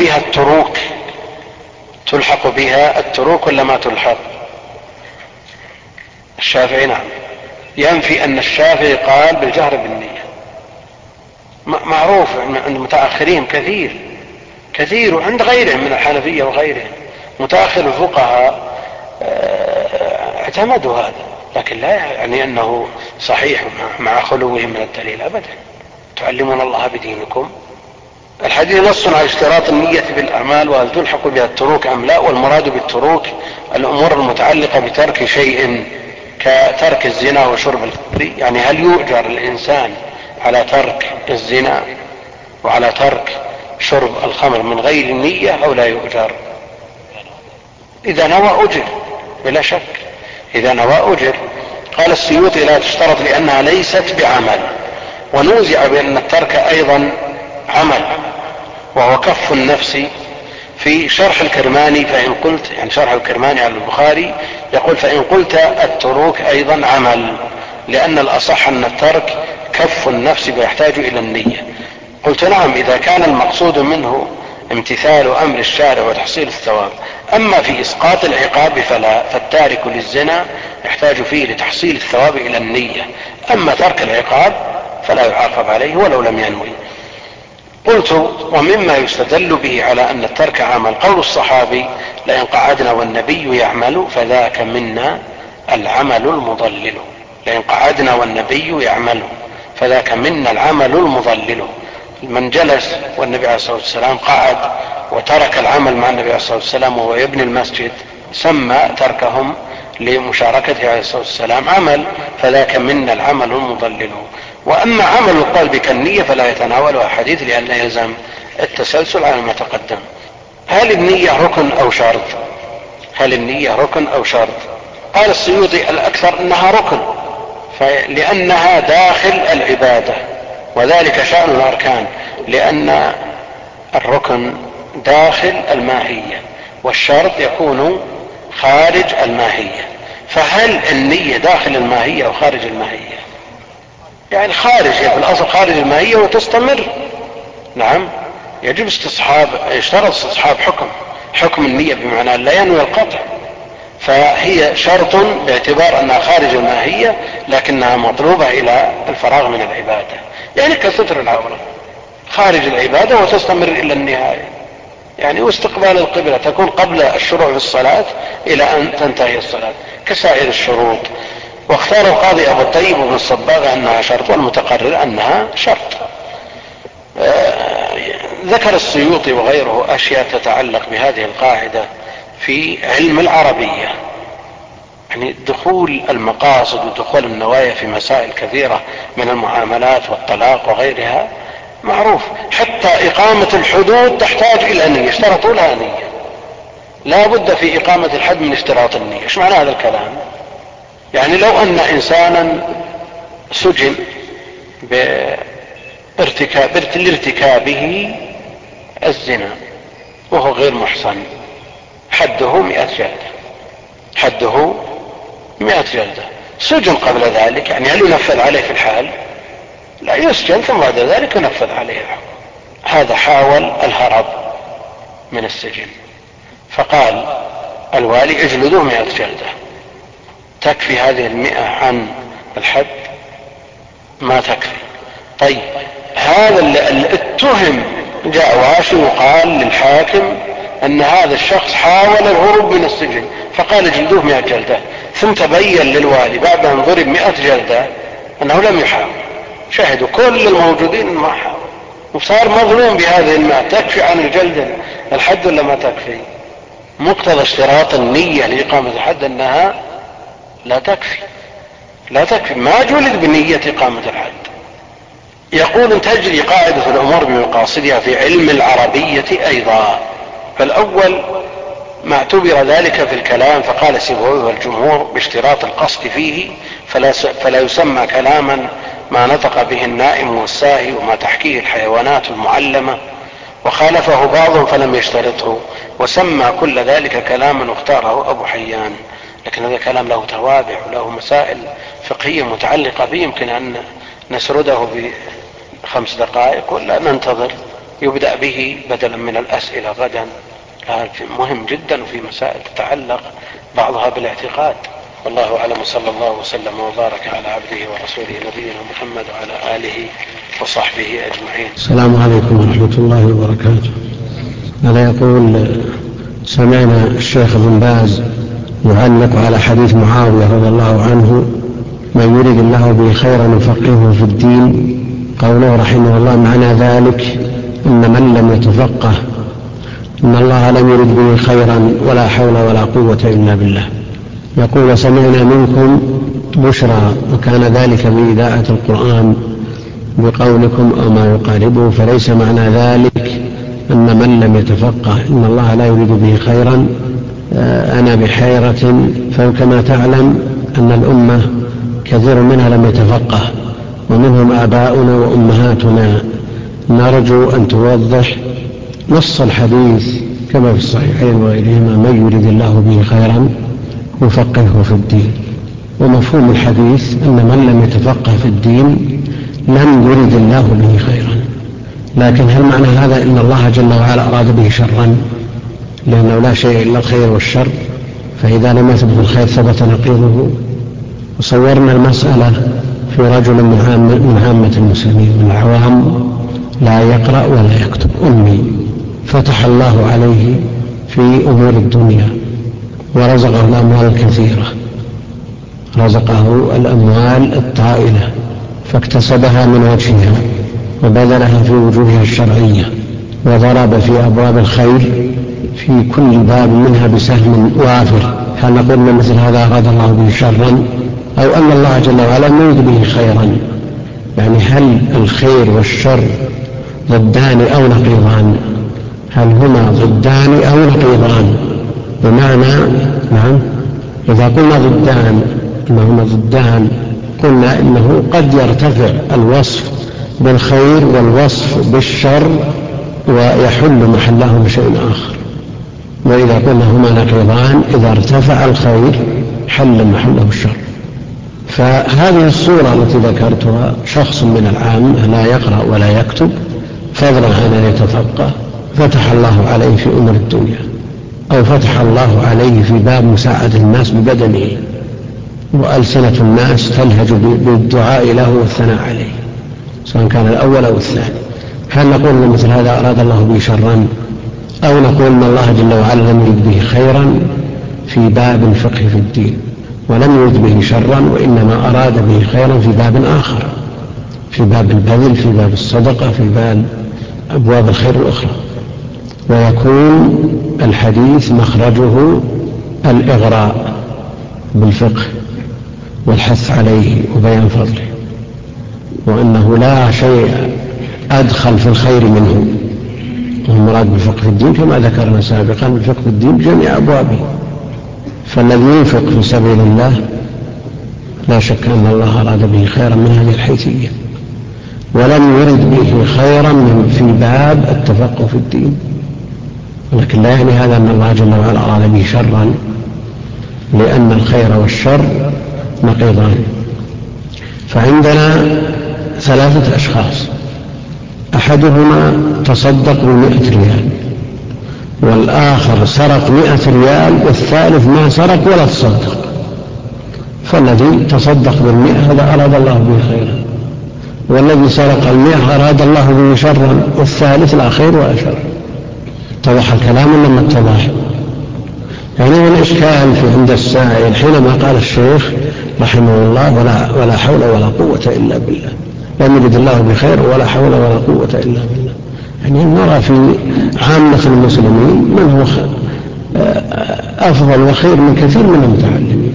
بها التروك ولا ما تلحق؟ الشافعي نعم ينفي أن الشافعي قال بالجهر بالنية، معروف عند المتأخرين كثير وعند غيرهم من الحنفية وغيرهم متأخر الفقهاء اعتمدوا هذا، لكن لا يعني أنه صحيح مع خلوهم من الدليل أبدا. تعلمون الله بدينكم. الحديث نص على اشتراط النية في الأعمال، وهل تلحق بها التروك أم لا؟ والمراد بالتروك الأمور المتعلقة بترك شيء كترك الزنا وشرب الخمر، يعني هل يؤجر الإنسان على ترك الزنا وعلى ترك شرب الخمر من غير النية أو لا يؤجر؟ إذا نوى أجر بلا شك، إذا نوى أجر. قال السيوطي: لا تشترط لأنها ليست بعمل. ونوزع بأن الترك أيضا عمل، وهو كف النفس. في شرح الكرماني فإن قلت، يعني شرح الكرماني على البخاري يقول: فإن قلت التروك أيضا عمل، لأن الأصح أن الترك كف النفس ويحتاج إلى النية. قلت: نعم، إذا كان المقصود منه امتثال أمر الشارع وتحصيل الثواب. أما في إسقاط العقاب فلا، فالتارك للزنا يحتاج فيه لتحصيل الثواب إلى النية، أما ترك العقاب فلا يعاقب عليه ولو لم ينوي. قلت: ومما يستدل به على أن الترك عمل قول الصحابي: لئن قعدنا والنبي يعمل فذاك منا العمل المضلل. لئن قعدنا والنبي يعمل فذاك منا العمل المضلل. من جلس والنبي عليه الصلاة والسلام قعد وترك العمل مع النبي عليه الصلاة والسلام وهو يبني المسجد سمى تركهم لمشاركته عليه الصلاة والسلام عمل، فذاك منا العمل المضلل. وأما عمل القلب كالنية فلا يتناولها حديث لأن لا يلزم التسلسل على ما تقدم. هل النية ركن أو شرط؟ قال السيوطي: الأكثر أنها ركن، لأنها داخل العبادة، وذلك شأن الأركان، لأن الركن داخل الماهية والشرط يكون خارج الماهية. فهل النية داخل الماهية أو خارج الماهية؟ يعني خارج، في الأصل خارج الماهية وتستمر. نعم، يجب يشترط استصحاب حكم النية بمعنى لا ينوي القطع، فهي شرط باعتبار أنها خارج الماهية لكنها مطلوبة إلى الفراغ من العبادة، يعني كستر العورة خارج العبادة وتستمر إلى النهاية. يعني واستقبال القبلة تكون قبل الشروع في الصلاة إلى أن تنتهي الصلاة كسائر الشروط. واختار القاضي أبو الطيب بن الصباغ أنها شرط، والمتقرر أنها شرط. ذكر السيوطي وغيره أشياء تتعلق بهذه القاعدة في علم العربية، يعني دخول المقاصد ودخول النوايا في مسائل كثيرة من المعاملات والطلاق وغيرها معروف. حتى إقامة الحدود تحتاج إلى نية، اشترطوا لها نية، لا بد في إقامة الحد من اشتراط النية. ايش معنى هذا الكلام؟ يعني لو أن إنسانا سجن لارتكابه الزنا وهو غير محصن، حده 100 جلدة، حده 100 جلدة. سجن قبل ذلك، يعني هل ينفذ عليه في الحال؟ لا، يسجن ثم بعد ذلك ينفذ عليه الحكم. هذا حاول الهرب من السجن، فقال الوالي اجلدوه 100 جلدة. تكفي هذه 100 عن الحد؟ ما تكفي. طيب هذا اللي اتهم جاء واشي وقال للحاكم ان هذا الشخص حاول الهروب من السجن، فقال اجلدوه 100 جلدة، ثم تبين للوالي بعد ان ضرب 100 جلدة انه لم يحاول، شهدوا كل الموجودين ما حاول، وصار مظلوم بهذه 100. تكفي عن الجلد الحد ولا ما تكفي؟ مقتضى اشتراط النية لإقامة الحد أنها لا تكفي، ما جلد بنية إقامة الحد. يقول ان تجري قاعدة الأمور بمقاصدها في علم العربية أيضا. فالأول ما اعتبر ذلك في الكلام، فقال سيبويه والجمهور باشتراط القصد فيه فلا يسمى كلاما ما نطق به النائم والساهي وما تحكيه الحيوانات المعلمة، وخالفه بعضهم فلم يشترطه وسمى كل ذلك كلاما واختاره أبو حيان. لكن هذا كلام له توابع وله مسائل فقهية متعلقة به، يمكن أن نسرده ب5 دقائق ولا ننتظر يبدأ به بدلا من الأسئلة غدا. هذا مهم جدا وفي مسائل تتعلق بعضها بالاعتقاد. والله أعلم، صلى الله وسلم وبارك على عبده ورسوله نبينا محمد وعلى آله وصحبه أجمعين.
السلام عليكم ورحمة الله وبركاته. أنا يقول سمعنا الشيخ ابن باز يعلق على حديث معاوية رضي الله عنه: من يريد الله به خيرا يفقهه في الدين. قوله رحمه الله معنى ذلك أن من لم يتفقه إن الله لم يرد به خيرا ولا حول ولا قوة إلا بالله. يقول سمعنا منكم بشرى وكان ذلك بإذاعة القرآن بقولكم أو ما يقاربه، فليس معنى ذلك أن من لم يتفقه إن الله لا يريد به خيرا. أنا بحيرة، فكما تعلم أن الأمة كثير منها لم يتفقه ومنهم آباؤنا وأمهاتنا. نرجو أن توضح نص الحديث كما في الصحيحين وغيرهما: من يريد الله به خيرا يفقهه في الدين. ومفهوم الحديث أن من لم يتفقه في الدين لم يرد الله به خيرا. لكن هل معنى هذا أن الله جل وعلا أراد به شرا؟ لأنه لا شيء إلا الخير والشر، فإذا لم يثبت الخير ثبت نقيضه. وصورنا المسألة في رجل من عامة المسلمين من العوام لا يقرأ ولا يكتب، أمي، فتح الله عليه في أمور الدنيا ورزقه الأموال الكثيرة، رزقه الأموال الطائلة، فاكتسبها من وجهها وبذلها في وجوهها الشرعية، وضرب في أبواب الخير في كل باب منها بسهم وافر. هل نقول مثل هذا أراد الله به شرا، أو أن الله جل وعلا يريد به خيرا؟ يعني هل الخير والشر ضدان أو نقيضان؟ هل هما ضدان أو نقيضان؟ بمعنى نعم، إذا قلنا ضدان إنهما ضدان قلنا إنه قد يرتفع الوصف بالخير والوصف بالشر ويحل محلهم شيء آخر. وإذا قلنا هما نقيضان، إذا ارتفع الخير حلا محله الشر. فهذه الصورة التي ذكرتها شخص من العامة لا يقرأ ولا يكتب فضلا عن أن يتفقه فتح الله عليه في أمور الدنيا، أو فتح الله عليه في باب مساعدة الناس ببدنه، وألسنة الناس تلهج بالدعاء له والثناء عليه سواء كان الأول أو الثاني. هل نقول أن مثل هذا أراد الله به شرا، أو نقول أن الله جل وعلا لم يرد به خيرا في باب الفقه في الدين، ولم يرد به شرا وإنما أراد به خيرا في باب آخر، في باب البذل، في باب الصدقة، في باب أبواب الخير الأخرى. ويكون الحديث مخرجه الإغراء بالفقه والحث عليه وبيان فضله، وأنه لا شيء أدخل في الخير منه. والمراد بالفقه في الدين كما ذكرنا سابقا الفقه في الدين بجميع أبوابه. فالذي ينفق في سبيل الله لا شك أن الله أراد به خيرا من هذه الحيثية، ولم يرد به خيرا في باب التفقه في الدين. ولكن لا يعني هذا أن الله جل وعلا أراد به شرا، لأن الخير والشر نقيضان. فعندنا 3 أشخاص، أحدهما تصدق ب100 ريال، والآخر سرق 100 ريال، والثالث ما سرق ولا تصدق. فالذي تصدق بال100 هذا أراد الله به خيرا، والذي سرق 100 أراد الله به شرا، والثالث لا خير ولا شر. اتضح الكلام لما اتضح. يعني الإشكال في عند السائل حينما قال الشيخ رحمه الله ولا حول ولا قوة إلا بالله، لم يرد الله بخير ولا حول ولا قوة إلا بالله. يعني نرى في عامة المسلمين من هو أفضل وخير من كثير من المتعلمين.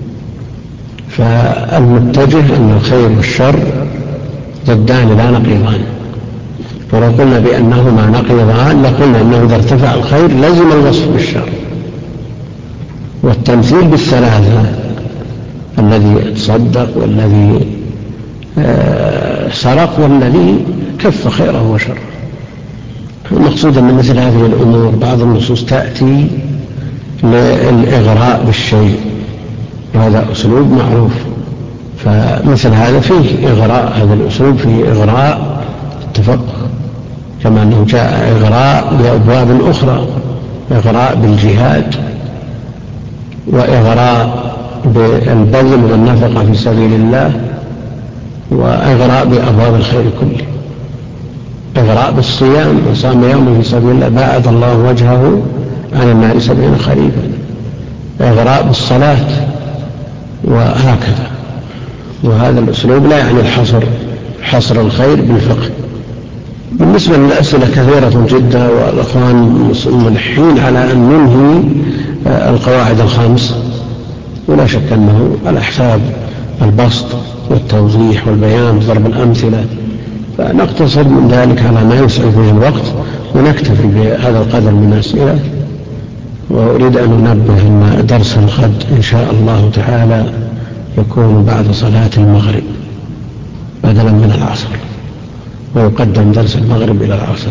فالمتجه أن الخير والشر ضدان لا نقيضان، ولو قلنا بأنهما نقيضان لقلنا أنه إذا ارتفع الخير لزم الوصف بالشر. والتمثيل بالثلاثة، الذي تصدق والذي سرق والذي كف خيره وشره. المقصود أن مثل هذه الأمور بعض النصوص تأتي للإغراء بالشيء، وهذا أسلوب معروف. فمثل هذا فيه إغراء، هذا الأسلوب فيه إغراء التفقه، كما أنه جاء إغراء بأبواب أخرى، إغراء بالجهاد، وإغراء بالبذل والنفقة في سبيل الله، وإغراء بأبواب الخير كله. إغراء بالصيام، وصام يوم في سبيل الله باعد الله وجهه عن النار 70 خريفا. إغراء بالصلاة، وهكذا. وهذا الأسلوب لا يعني حصر الخير بالفقه. بالنسبة للأسئلة كثيرة جدا، والأخوان ملحين على أن ننهي القواعد الخمس، ولا شك أنه على حساب البسط والتوضيح والبيان وضرب الأمثلة، فنقتصر من ذلك على ما يسعف به الوقت ونكتفي بهذا القدر من الأسئلة. وأريد أن أنبه أن درس الغد إن شاء الله تعالى يكون بعد صلاة المغرب بدلا من العصر، ويقدم درس المغرب إلى العصر.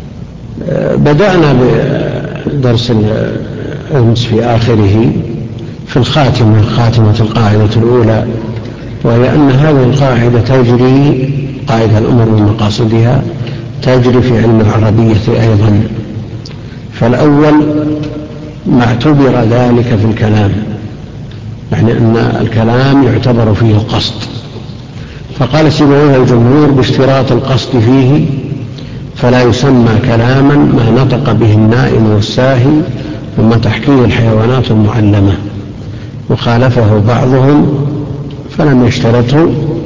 بدأنا بدرس أمس في آخره في الخاتمة، خاتمة القاعدة الأولى، وهي أن هذه القاعدة تجري، قاعدة الأمور ومقاصدها، تجري في علم العربية أيضا. فالأول ما اعتبر ذلك في الكلام، يعني أن الكلام يعتبر فيه القصد. فقال سيبويه الجمهور باشتراط القصد فيه فلا يسمى كلاما ما نطق به النائم والساهي وما تحكيه الحيوانات المعلمة. وخالفه بعضهم فلم يشترطه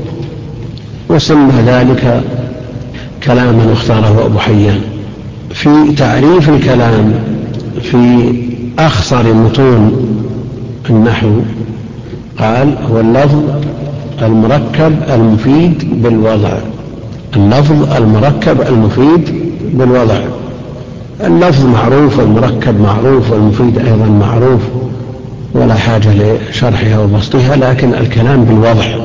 وسمى ذلك كلاما اختاره أبو حيان. في تعريف الكلام في أخصر متون النحو قال هو اللفظ المركب المفيد بالوضع. اللفظ المركب المفيد بالوضع. اللفظ معروف والمركب معروف والمفيد أيضا معروف، ولا حاجة لشرحها وبسطها. لكن الكلام بالوضع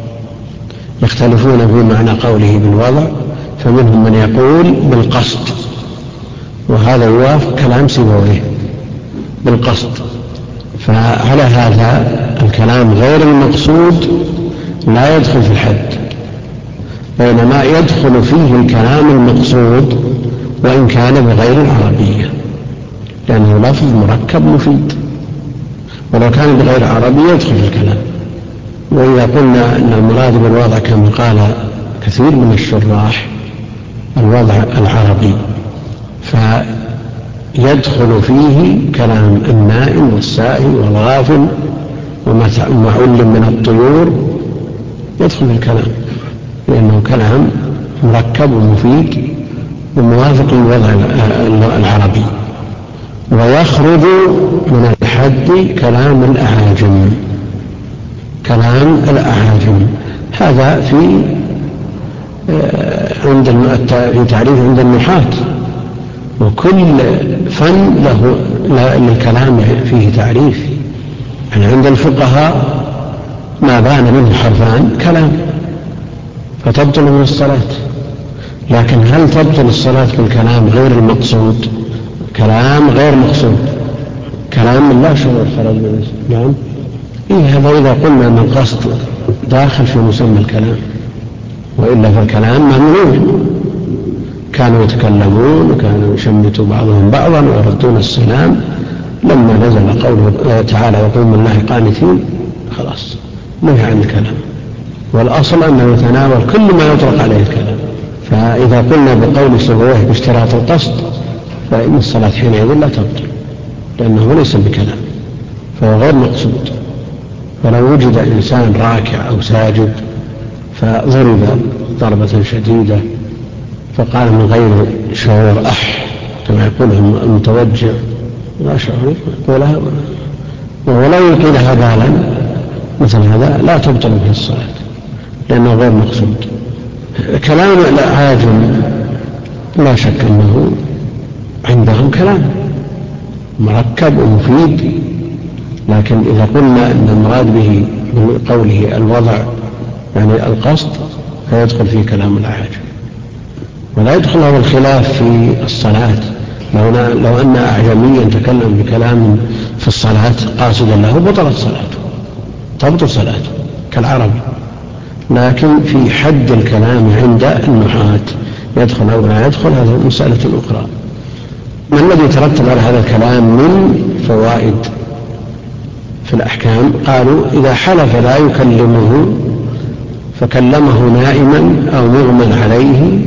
يختلفون في معنى قوله بالوضع، فمنهم من يقول بالقصد، وهذا يوافق كلام سيبويه بالقصد. فعلى هذا الكلام غير المقصود لا يدخل في الحد، بينما يدخل فيه الكلام المقصود وإن كان بغير العربية، لأنه لفظ مركب مفيد، ولو كان بغير عربية يدخل في الكلام. وإذا قلنا أن المراد بالوضع كما قال كثير من الشراح الوضع العربي، فيدخل فيه كلام النائم والسائل والغافل وما علم من الطيور، يدخل في الكلام لأنه كلام مركب ومفيد وموافق للوضع العربي. ويخرج من الحد كلام الأعاجم، كلام الأعاجم هذا في تعريف عند النحاة، وكل فن له للكلام فيه تعريف. يعني عند الفقهاء ما بان منه حرفان كلام فتبطل من الصلاة، لكن هل تبطل الصلاة بالكلام غير المقصود؟ كلام غير مقصود، كلام لا شعور خرج منه. نعم، هذا إذا قلنا أن القصد داخل في مسمى الكلام، وإلا فالكلام ممنوع. كانوا يتكلمون وكانوا يشمتوا بعضهم بعضا ويردون السلام، لما نزل قوله تعالى وقوموا الله قانتين خلاص نهى عن الكلام، والأصل أنه يتناول كل ما يطلق عليه الكلام. فإذا قلنا بقول سبويه باشتراط القصد فإن الصلاة حينئذ لا تبطل، لأنه ليس بكلام فهو غير مقصود. فلو وجد إنسان راكع أو ساجد فضرب ضربة شديدة فقال من غير شعور كما يقوله المتوجع لا شعور يقولها وهو لا يلقي لها بالا، مثل هذا لا تبطل به الصلاة لأنه غير مقصود. كلام الأعاجم لا شك أنه عندهم كلام مركب ومفيد، لكن إذا قلنا أن المراد به بقوله الوضع يعني القصد فيدخل فيه كلام الأعاجم، ولا يدخل هذا الخلاف في الصلاة. لو أن أعجميا تكلم بكلام في الصلاة قاصدا له بطلت صلاته، تبطل صلاته كالعربي، لكن في حد الكلام عند النحاة يدخل أو لا يدخل هذا مسألة أخرى. ما الذي ترتب على هذا الكلام من فوائد في الأحكام؟ قالوا إذا حلف لا يكلمه فكلمه نائما أو مغمى عليه،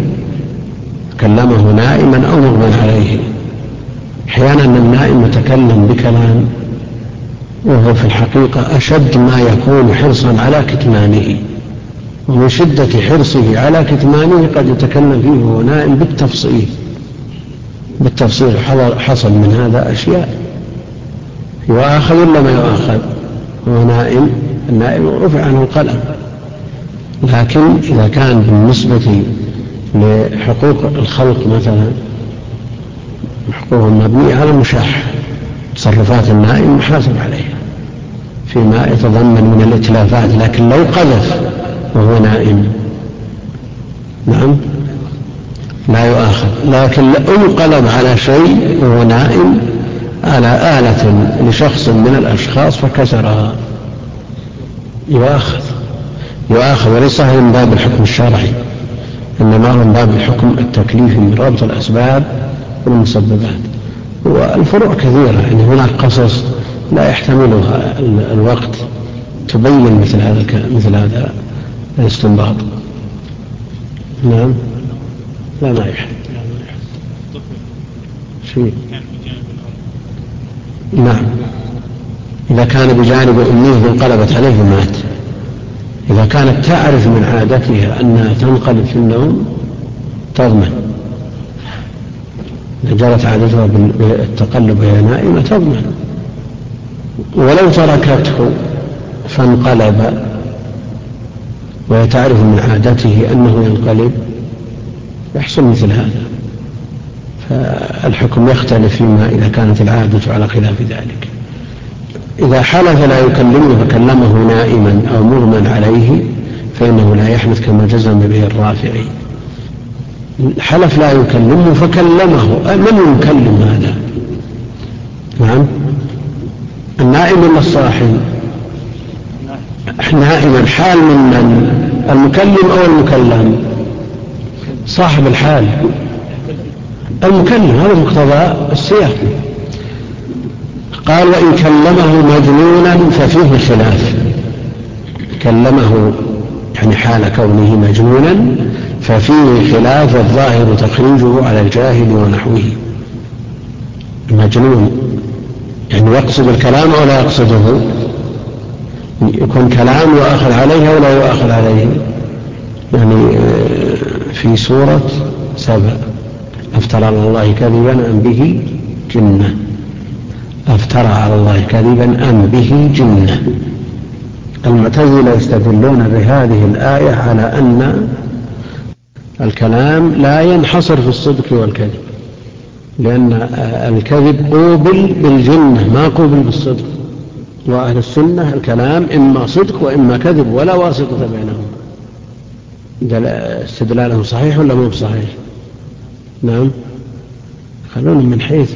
كلمه نائما أو مغمى عليه. أحيانا النائم يتكلم بكلام وهو في الحقيقة أشد ما يكون حرصا على كتمانه، ومن شدة حرصه على كتمانه قد يتكلم فيه وهو نائم بالتفصيل حصل من هذا أشياء يؤاخذ ولا ما يؤاخذ، هو نائم، النائم رفع عنه القلم. لكن إذا كان بالنسبة لحقوق الخلق مثلا حقوق مبنية على المشاح، تصرفات النائم محاسب عليها فيما يتضمن من الاتلافات، لكن لو قذف وهو نائم نعم لا يؤاخذ. لكن لو انقلب على شيء وهو نائم على آلة لشخص من الأشخاص فكسرها يؤاخذ، وليس من باب الحكم الشرعي، إنما من باب الحكم التكليفي من ربط الأسباب والمسببات. والفروع كثيرة، يعني هناك قصص لا يحتملها الوقت تبين مثل هذا الاستنباط. نعم لا ما يحب شيء. نعم إذا كان بجانب أمه انقلبت عليه مات. إذا كانت تعرف من عادتها أنها تنقلب في النوم تضمن، إذا جرت عادتها بالتقلب وهي نائمة تضمن. ولو تركته فانقلب وهي تعرف من عادته أنه ينقلب يحصل مثل هذا، فالحكم يختلف فيما إذا كانت العادة على خلاف ذلك. إذا حلف لا يكلمه فكلمه نائما أو مغمى عليه فإنه لا يحدث كما جزم به الرافعي. حلف لا يكلمه فكلمه، من يكلم هذا؟ نعم النائم ولا الصاحي؟ نائما حال من المكلم أو المكلم؟ صاحب الحال المكلم، هذا مقتضى السياق. قال وإن كلمه مجنونا ففيه خلاف. كلمه يعني حال كونه مجنونا ففيه خلاف، والظاهر تخريجه على الجاهل ونحوه. المجنون يعني يقصد الكلام أو لا يقصده؟ يكون كلام يؤخذ عليه أو لا يؤخذ عليه؟ يعني في سورة سبأ أفترى على الله كذبا أم به جنة. أفترى على الله كذبا أم به جنة. المعتزلة يستدلون بهذه الآية على أن الكلام لا ينحصر في الصدق والكذب، لأن الكذب قوبل بالجنة ما قوبل بالصدق، وأهل السنة الكلام إما صدق وإما كذب ولا واسطة بينهم. استدلالهم صحيح ولا مو بصحيح؟ نعم. خلونا من حيث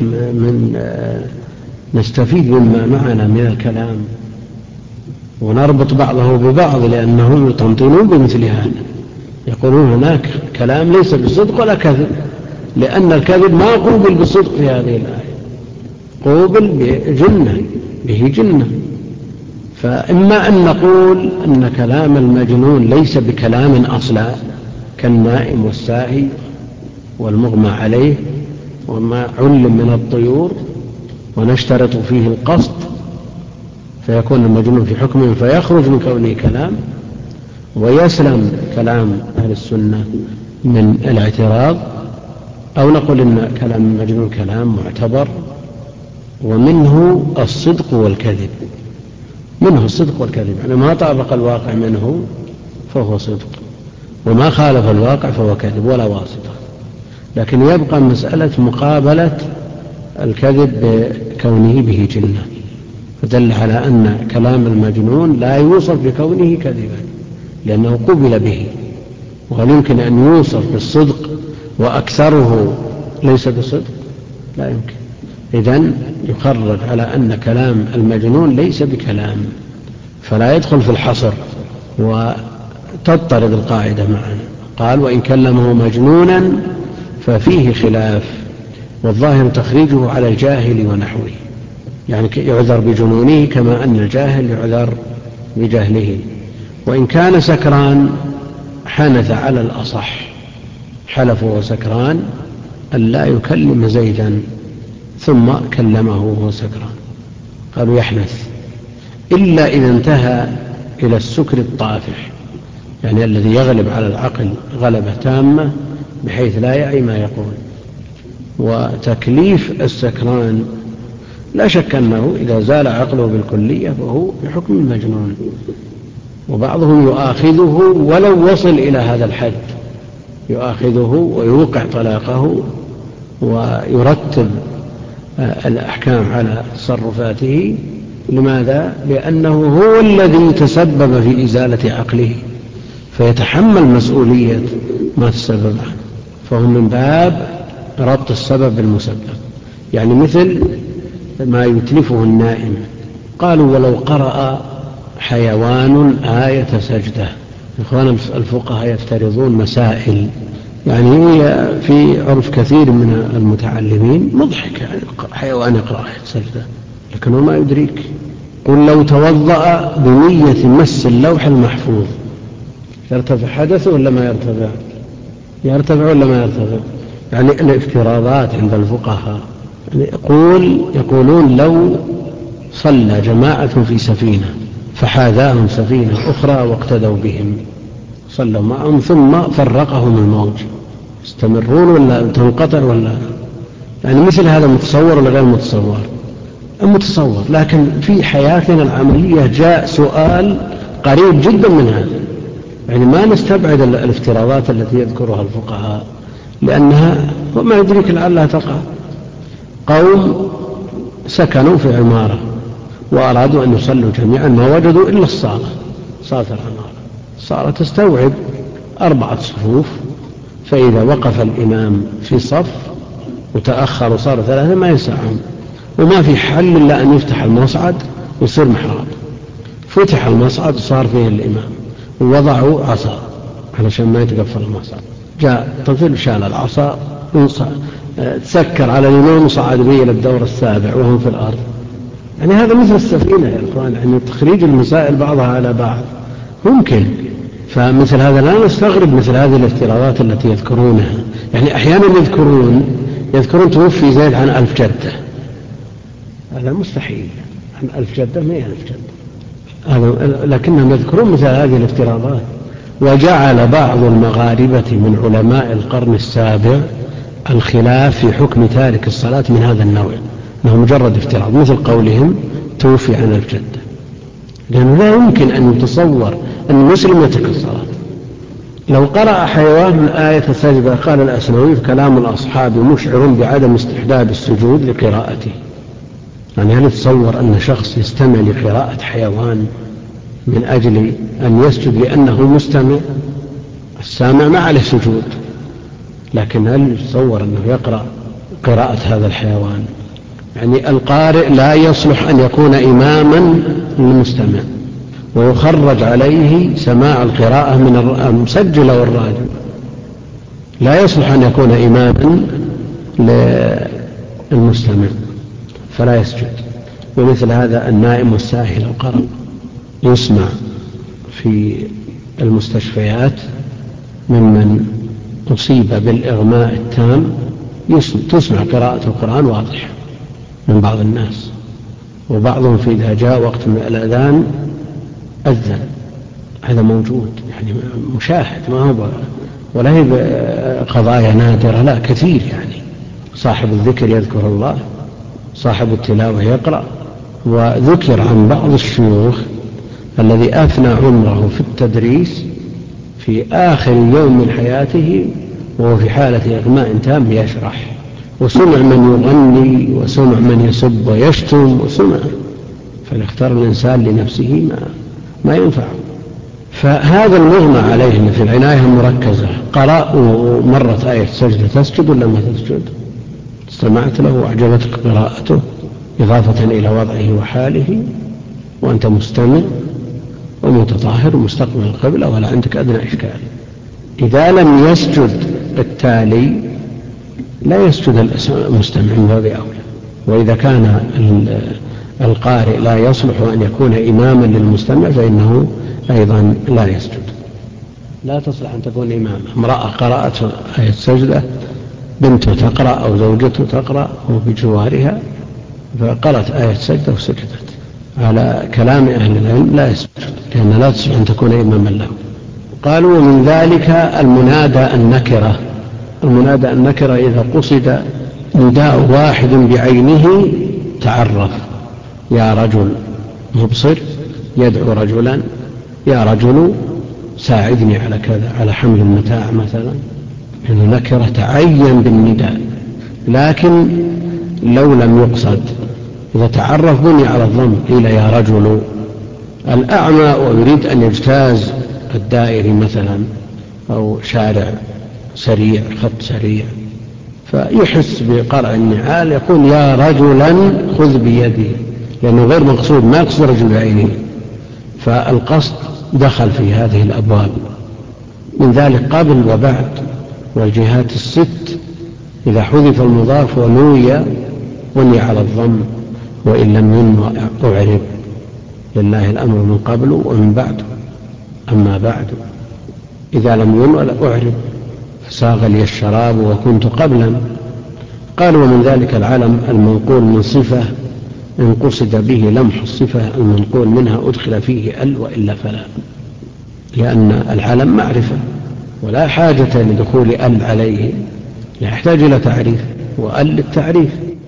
نستفيد مما معنا من الكلام ونربط بعضه ببعض، لأنهم يطنطنون بمثل هذا، يقولون هناك كلام ليس بالصدق ولا كذب، لأن الكذب ما قوبل بالصدق في هذه الآية، قوبل بجنة به جنة. فإما أن نقول أن كلام المجنون ليس بكلام أصلا كالنائم والساهي والمغمى عليه وما علم من الطيور، ونشترط فيه القصد فيكون المجنون في حكمه فيخرج من كونه كلام، ويسلم كلام أهل السنة من الاعتراض. أو نقول إن كلام المجنون كلام معتبر ومنه الصدق والكذب، منه الصدق والكذب، يعني ما طابق الواقع منه فهو صدق، وما خالف الواقع فهو كذب ولا واسطة. لكن يبقى مسألة مقابلة الكذب بكونه به جنة، فدل على أن كلام المجنون لا يوصف بكونه كذبا لأنه قبل به، وهل يمكن أن يوصف بالصدق وأكثره ليس بصدق؟ لا يمكن. إذن يخرج على أن كلام المجنون ليس بكلام، فلا يدخل في الحصر وتضطرد القاعدة معنا. قال وإن كلمه مجنونا ففيه خلاف، والظاهر تخريجه على الجاهل ونحوه، يعني يعذر بجنونه كما أن الجاهل يعذر بجهله. وإن كان سكران حنث على الأصح، حلف وهو سكران أن لا يكلم زيدا ثم كلمه وهو سكران، قالوا يحنث إلا إذا انتهى إلى السكر الطافح، يعني الذي يغلب على العقل غلبة تامة بحيث لا يعي ما يقول. وتكليف السكران لا شك أنه إذا زال عقله بالكلية فهو بحكم المجنون، وبعضهم يؤاخذه ولو وصل إلى هذا الحد، يؤاخذه ويوقع طلاقه ويرتب الأحكام على تصرفاته. لماذا؟ لأنه هو الذي تسبب في إزالة عقله، فيتحمل مسؤولية ما تسبب عنه، فهو من باب ربط السبب بالمسبب. يعني مثل ما يتلفه النائم، قالوا ولو قرأ حيوان آية سجدة. إخوان الفقهاء يفترضون مسائل يعني هي في عرف كثير من المتعلمين مضحك، يعني حيوان يقرأ آية سجدة، لكنه ما يدريك. قل لو توضأ بنية مس اللوح المحفوظ يرتفع حدثه ولا ما يرتفع؟ يرتفع ولا ما يرتفع؟ يعني الافتراضات عند الفقهاء يعني يقولون لو صلى جماعة في سفينة فحاذاهم سفينة أخرى واقتدوا بهم، صلوا معهم ثم فرقهم الموج، يستمرون ولا تنقطع ولا؟ يعني مثل هذا متصور ولا غير متصور؟ متصور. لكن في حياتنا العملية جاء سؤال قريب جدا من هذا، يعني ما نستبعد الافتراضات التي يذكرها الفقهاء لأنها وما يدريك لعلها تقع. قوم سكنوا في عمارة وأرادوا أن يصلوا جميعا، ما وجدوا إلا الصالة، صالة العمارة، صالة تستوعب 4 صفوف، فإذا وقف الإمام في صف وتأخر وصار 3 ما يسعهم، وما في حل إلا أن يفتح المصعد ويصير محراب. فتح المصعد صار فيه الإمام، ووضعوا عصا علشان ما يتقفل المصعد. جاء طفل شال العصا تسكر على الإمام وصعد به إلى الدور السابع وهم في الأرض. يعني هذا مثل السفينة يا إخوان، يعني تخريج المسائل بعضها على بعض ممكن. فمثل هذا لا نستغرب مثل هذه الافتراضات التي يذكرونها. يعني أحيانا يذكرون توفي زيد عن 1000 جدة، هذا مستحيل، عن 1000 جدة 100,000 جدة، لكنهم يذكرون مثل هذه الافتراضات. وجعل بعض المغاربة من علماء القرن السابع الخلاف في حكم تارك الصلاة من هذا النوع، أنه مجرد افتراض، مثل قولهم توفي عن 1000 جدة، لأنه لا يمكن أن يتصور أن المسلم يترك الصلاة. لو قرأ حيوان آية السجدة، قال الأسنوي: كلام الأصحاب مشعر بعدم استحباب السجود لقراءته. يعني هل يتصور أن شخص يستمع لقراءة حيوان من أجل أن يسجد لأنه مستمع؟ السامع ما عليه سجود، لكن هل يتصور أنه يقرأ قراءة هذا الحيوان؟ يعني القارئ لا يصلح أن يكون إماما للمستمع، ويخرج عليه سماع القراءة من المسجل والراجل، لا يصلح أن يكون إماما للمستمع فلا يسجد. ومثل هذا النائم والساهي لو قرأ، يسمع في المستشفيات ممن أصيب بالإغماء التام تسمع قراءة القرآن واضح من بعض الناس، وبعضهم في إذا جاء وقت من الأذان أذن، هذا موجود، يعني مشاهد، ما هو ولا هي قضايا نادرة، لا كثير. يعني صاحب الذكر يذكر الله، صاحب التلاوة يقرأ. وذكر عن بعض الشيوخ الذي أفنى عمره في التدريس في آخر يوم من حياته وهو في حالة إغماء تام يشرح، وسمع من يغني وسمع من يسب ويشتم وسمع، فليختار الإنسان لنفسه ما ينفع. فهذا المغمى عليه في العناية المركزة قرأ ومرت آية سجدة، تسجد ولا ما تسجد؟ استمعت له وأعجبتك قراءته إضافة إلى وضعه وحاله، وأنت مستمع ومتطهر ومستقبل القبلة ولا عندك أدنى إشكال. إذا لم يسجد التالي لا يسجد المستمع من باب أولى. وإذا كان القارئ لا يصلح أن يكون إماما للمستمع فإنه أيضا لا يسجد. لا تصلح أن تكون إماما. امرأة قرأت آية السجدة، بنته تقرأ أو زوجته تقرأ وبجوارها، فقرأت آية السجدة وسجدت، على كلام أهل العلم لا يسجد، لأن لا تصلح أن تكون إماما له. قالوا من ذلك المنادى النكرة. المنادى النكرة إذا قصد نداء واحد بعينه تعرف، يا رجل مبصر يدعو رجلا، يا رجل ساعدني على كذا، على حمل المتاع مثلا، يعني نكرة تعين بالنداء. لكن لو لم يقصد إذا تعرف بني على الضم، قيل يا رجل الأعمى ويريد أن يجتاز الدائري مثلا أو شارع سريع، خط سريع، فيحس بقرع النعال يقول يا رجلا خذ بيدي، لأنه غير مقصود، ما يقصد رجل بعينه، فالقصد دخل في هذه الأبواب. من ذلك قبل وبعد والجهات الست، إذا حذف المضاف ونوي بني على الضم، وإن لم ينوى أعرب، لله الأمر من قبل ومن بعد. أما بعد إذا لم ينوى أعرب فساغ لي الشراب وكنت قبلا. قال ومن ذلك العلم المنقول من صفة إن قصد به لمح الصفة المنقول منها أدخل فيه ال وإلا فلا، لأن العلم معرفة ولا حاجة لدخول ال عليه، يحتاج إلى تعريف، وال للتعريف،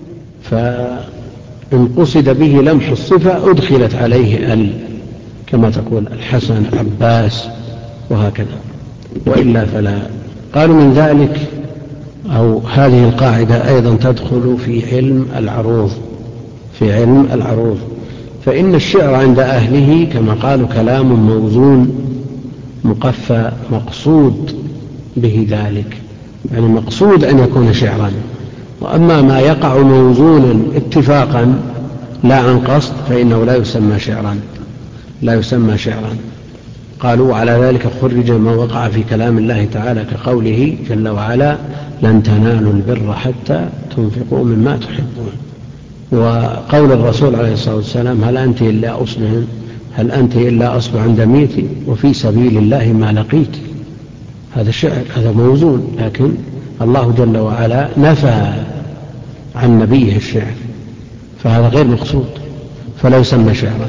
فإن قصد به لمح الصفة أدخلت عليه ال، كما تقول الحسن عباس وهكذا، وإلا فلا. قالوا من ذلك أو هذه القاعدة أيضا تدخل في علم العروض، في علم العروض، فإن الشعر عند أهله كما قالوا كلام موزون مقفى مقصود به ذلك، يعني مقصود أن يكون شعرا. وأما ما يقع موزونا اتفاقا لا عن قصد فإنه لا يسمى شعرا. لا يسمى شعرا. قالوا على ذلك خرج ما وقع في كلام الله تعالى كقوله جل وعلا لن تنالوا البر حتى تنفقوا مما تحبون، وقول الرسول عليه الصلاة والسلام هل أنت إلا أصبع دميتي وفي سبيل الله ما لقيت. هذا شعر، هذا موزون، لكن الله جل وعلا نفى عن نبيه الشعر، فهذا غير مقصود، فلا يسمى شعرا.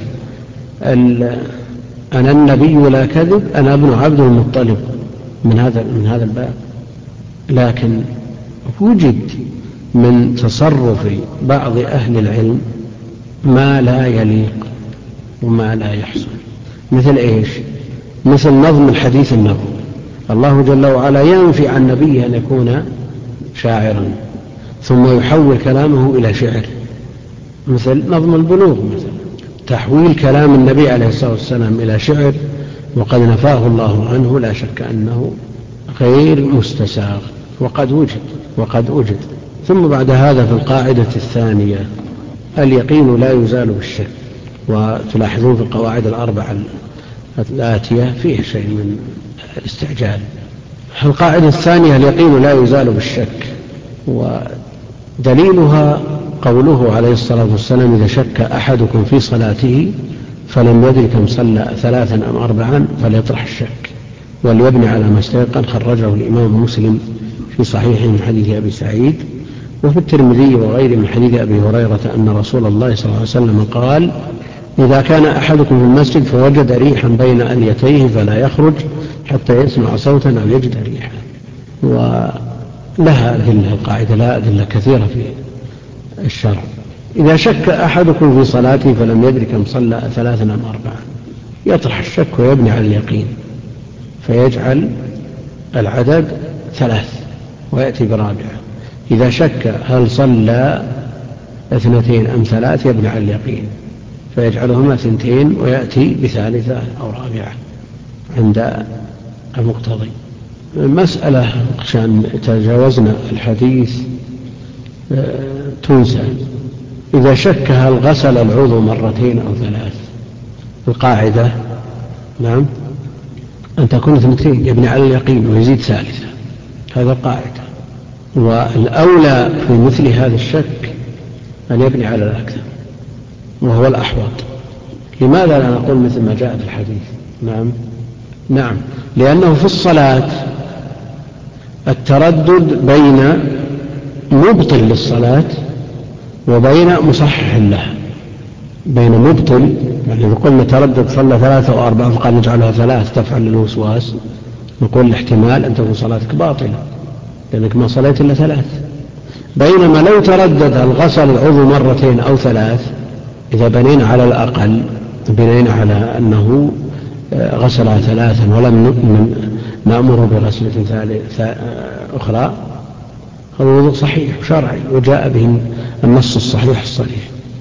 أنا النبي لا كذب، أنا ابن عبد المطلب من هذا الباب. لكن وجد من تصرف بعض أهل العلم ما لا يليق وما لا يحصل. مثل إيش؟ مثل نظم الحديث النبوي. الله جل وعلا ينفي عن نبيه أن يكون شاعرا ثم يحول كلامه إلى شعر، مثل نظم البلوغ، مثل تحويل كلام النبي عليه الصلاة والسلام إلى شعر وقد نفاه الله عنه، لا شك أنه غير مستساغ وقد وجد. ثم بعد هذا في القاعدة الثانية اليقين لا يزال بالشك، وتلاحظون في القواعد الأربعة الآتية فيه شيء من الاستعجال. القاعدة الثانية اليقين لا يزال بالشك، ودليلها قوله عليه الصلاة والسلام إذا شك أحدكم في صلاته فلم يدرك كم صلى 3 أم 4 فليطرح الشك وليبني على ما استيقن. خرجه الإمام مسلم في صحيحه من حديث أبي سعيد، وفي الترمذي وغيره من حديث أبي هريرة أن رسول الله صلى الله عليه وسلم قال إذا كان أحدكم في المسجد فوجد ريحا بين أليتيه فلا يخرج حتى يسمع صوتا أو يجد ريحا. ولها أدلة القاعدة، لا أدلة كثيرة في الشرع. إذا شك أحدكم في صلاته فلم يدرك كم صلى 3 أم 4 يطرح الشك ويبني على اليقين فيجعل العدد 3 ويأتي برابعة. إذا شك هل صلى 2 أم 3 يبني على اليقين فيجعلهما 2 ويأتي ب3 أو 4 عند المقتضي. مسألة عشان تجاوزنا الحديث تنسى. إذا شك هل غسل العضو 2 أو 3 القاعدة نعم أن تكون 2 يبني على اليقين ويزيد 3، هذا القاعدة. والأولى في مثل هذا الشك أن يبني على الأكثر وهو الأحوط. لماذا لا نقول مثل ما جاء في الحديث؟ نعم لأنه في الصلاة التردد بين مبطل للصلاة وبين مصحح لها. بين مبطل يعني إذا قلنا تردد صلى 3 أو 4 فقال نجعلها 3 تفعل الوسواس، نقول الاحتمال أن تكون صلاتك باطلة لأنك ما صليت إلا 3. بينما لو تردد هل غسل العضو 2 أو 3 إذا بنينا على الأقل بنينا على أنه غسلها 3 ولم نأمره بغسلة أخرى هذا وضوء صحيح شرعي وجاء به النص الصحيح الصريح.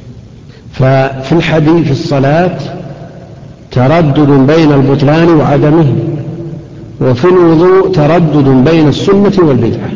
ففي الحديث في الصلاة تردد بين البطلان وعدمه، وفي الوضوء تردد بين السنة والبدعة،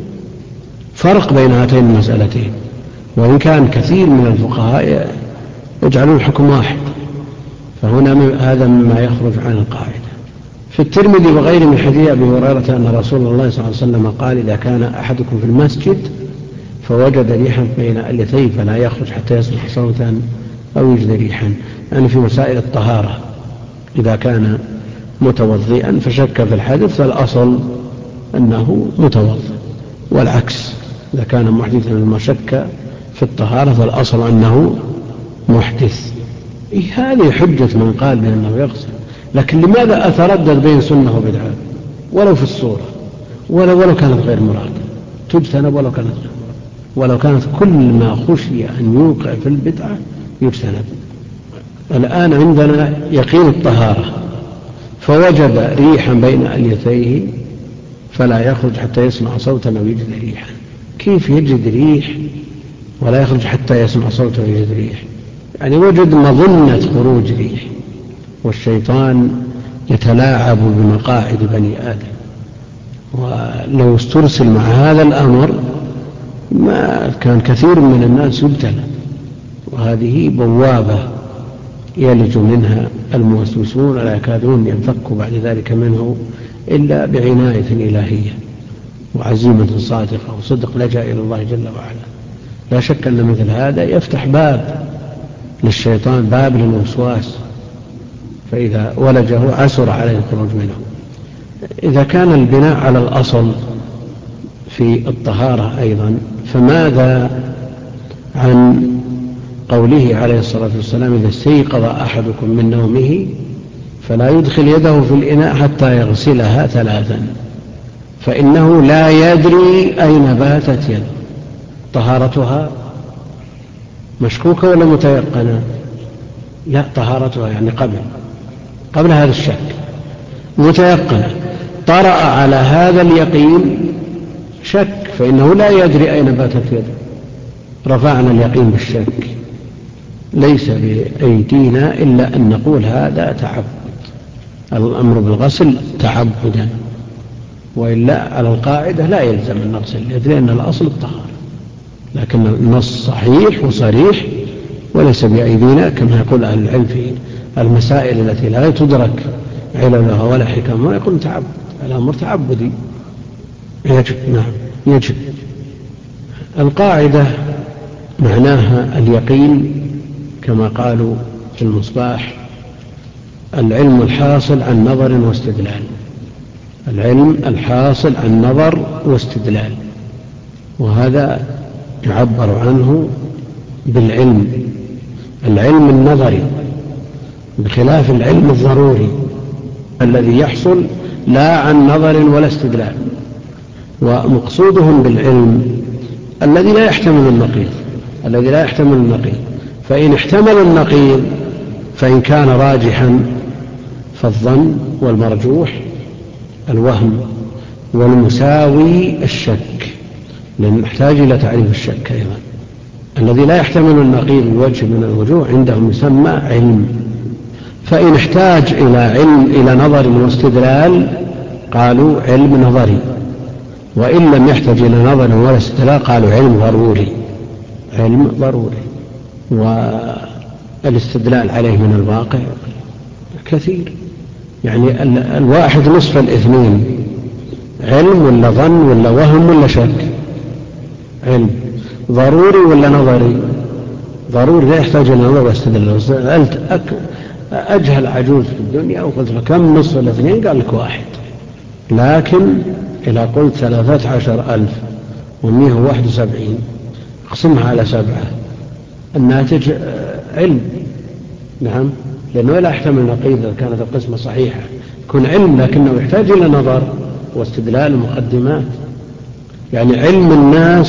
فرق بين هاتين المسألتين. وإن كان كثير من الفقهاء يجعلون الحكم واحد، فهنا هذا مما يخرج عن القاعدة. في الترمذي وغيره من حديث أبي هريرة أن رسول الله صلى الله عليه وسلم قال إذا كان أحدكم في المسجد فوجد ريحا بين أليتيه فلا يخرج حتى يسمع صوتا أو يجد ريحا، يعني في مسائل الطهارة إذا كان متوضئا فشك في الحدث فالأصل أنه متوضئ، والعكس إذا كان محدثا لما شك في الطهارة فالأصل أنه محدث. هذه حجة من قال بأنه يغسل. لكن لماذا أتردد بين سنة وبدعة ولو في الصورة ولو كانت غير مرادة تجتنب، ولو كانت كل ما خشي أن يوقع في البدعة يجتنب. الآن عندنا يقين الطهارة فوجد ريحا بين أليتيه فلا يخرج حتى يسمع صوتا أو يجد ريحا. كيف يجد ريح ولا يخرج حتى يسمع صوتا أو يجد ريح؟ يعني وجد مظنة خروج ريح، والشيطان يتلاعب بمقاعد بني آدم، ولو استرسل مع هذا الأمر ما كان كثير من الناس يبتلى. وهذه بوابة يلج منها الموسوسون ولا يكادون ينفكوا بعد ذلك منه إلا بعناية إلهية وعزيمة صادقة وصدق لجأ إلى الله جل وعلا. لا شك أن مثل هذا يفتح باب للشيطان، باب للوسواس، فإذا ولجه عسر عليه الخروج منه. إذا كان البناء على الأصل في الطهارة أيضا، فماذا عن قوله عليه الصلاة والسلام: إذا استيقظ أحدكم من نومه فلا يدخل يده في الإناء حتى يغسلها 3 فإنه لا يدري أين باتت يده. طهارتها مشكوكة ولا متيقنة؟ لا، طهارتها يعني قبل هذا الشك متيقنة. طرأ على هذا اليقين شك، فإنه لا يدري أين باتت يده. رفعنا اليقين بالشك. ليس بأيدينا إلا أن نقول هذا تعبد، الأمر بالغسل تعبدا، وإلا على القاعدة لا يلزم أن نغسل اليد لأن الأصل الطهارة. لكن النص صحيح وصريح وليس بأيدينا كما يقول أهل العلم في المسائل التي لا تدرك عللها ولا حكمها، يقول تعبد، الأمر تعبدي يجب. نعم يجب. القاعدة معناها اليقين كما قالوا في المصباح: العلم الحاصل عن نظر واستدلال. العلم الحاصل عن نظر واستدلال، وهذا يعبر عنه بالعلم، العلم النظري، بخلاف العلم الضروري الذي يحصل لا عن نظر ولا استدلال. ومقصودهم بالعلم الذي لا يحتمل النقيض، فإن احتمل النقيض فإن كان راجحا فالظن، والمرجوح الوهم، والمساوي الشك، لأن نحتاج إلى تعريف الشك أيضا. الذي لا يحتمل النقيض بوجه من الوجوه عندهم يسمى علم. فإن احتاج إلى نظر واستدلال قالوا علم نظري، وإن لم يحتاج إلى نظر ولا استدلال قالوا علم ضروري. والاستدلال عليه من الواقع كثير، يعني الواحد نصف الاثنين، علم ولا ظن ولا وهم ولا شك؟ علم. ضروري ولا نظري؟ ضروري، لا يحتاج إلى نظر واستدلال. سألت أجهل عجوز في الدنيا وقلت له كم نصف الاثنين؟ قال لك 1. لكن إذا قلت 13,171 اقسمها على 7، الناتج علم. نعم، لأنه لا يحتمل النقيض إذا كانت القسمة صحيحة، يكون علم لكنه يحتاج إلى نظر واستدلال ومقدمات. يعني علم الناس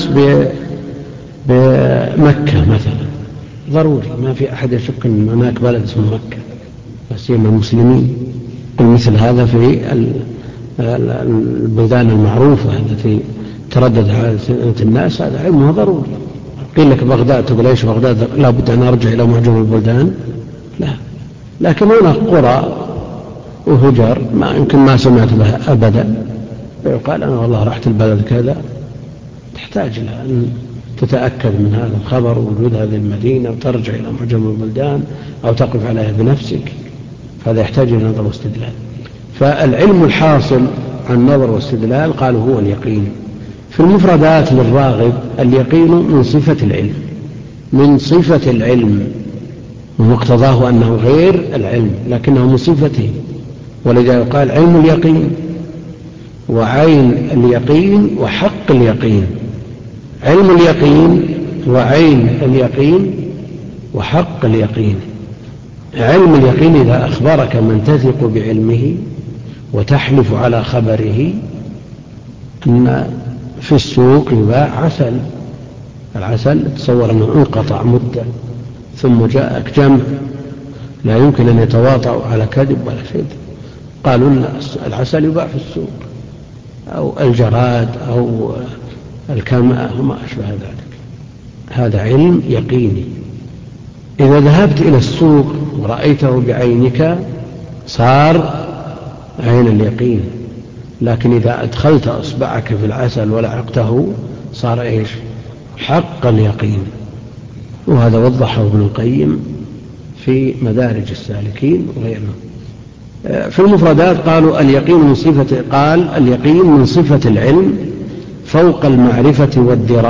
بمكة مثلا ضروري، ما في أحد يشك أن هناك بلد اسمه مكة، بس هم المسلمين. ومثل هذا في البلدان المعروفة التي تردد على الناس، هذا علمها ضروري. قيل لك بغداد، تقول ايش بغداد؟ لا بد أن أرجع إلى معجم البلدان؟ لا. لكن هناك قرى وهجر ما يمكن ما سمعت بها أبدا، فيقال أنا والله رحت البلد كذا. تحتاج إلى أن تتأكد من هذا الخبر ووجود هذه المدينة وترجع إلى معجم البلدان أو تقف عليها بنفسك، فهذا يحتاج إلى نظر واستدلال. فالعلم الحاصل عن نظر واستدلال قالوا هو اليقين. في المفردات للراغب: اليقين من صفة العلم، ومقتضاه أنه غير العلم لكنه من صفته، ولذا يقال علم اليقين وعين اليقين وحق اليقين. علم اليقين وعين اليقين وحق اليقين. علم اليقين إذا أخبرك من تثق بعلمه وتحلف على خبره أن في السوق يباع عسل، العسل تصور أنه انقطع مدة ثم جاءك جمع لا يمكن أن يتواطؤ على كذب ولا شيء، قالوا أن العسل يباع في السوق، أو الجراد أو الكمأة وما أشبه ذلك. هذا علم يقيني. إذا ذهبت إلى السوق ورأيته بعينك صار عين اليقين، لكن إذا أدخلت أصبعك في العسل ولعقته صار إيش؟ حق اليقين. وهذا وضحه ابن القيم في مدارج السالكين وغيره. في المفردات قالوا اليقين من صفة العلم فوق المعرفة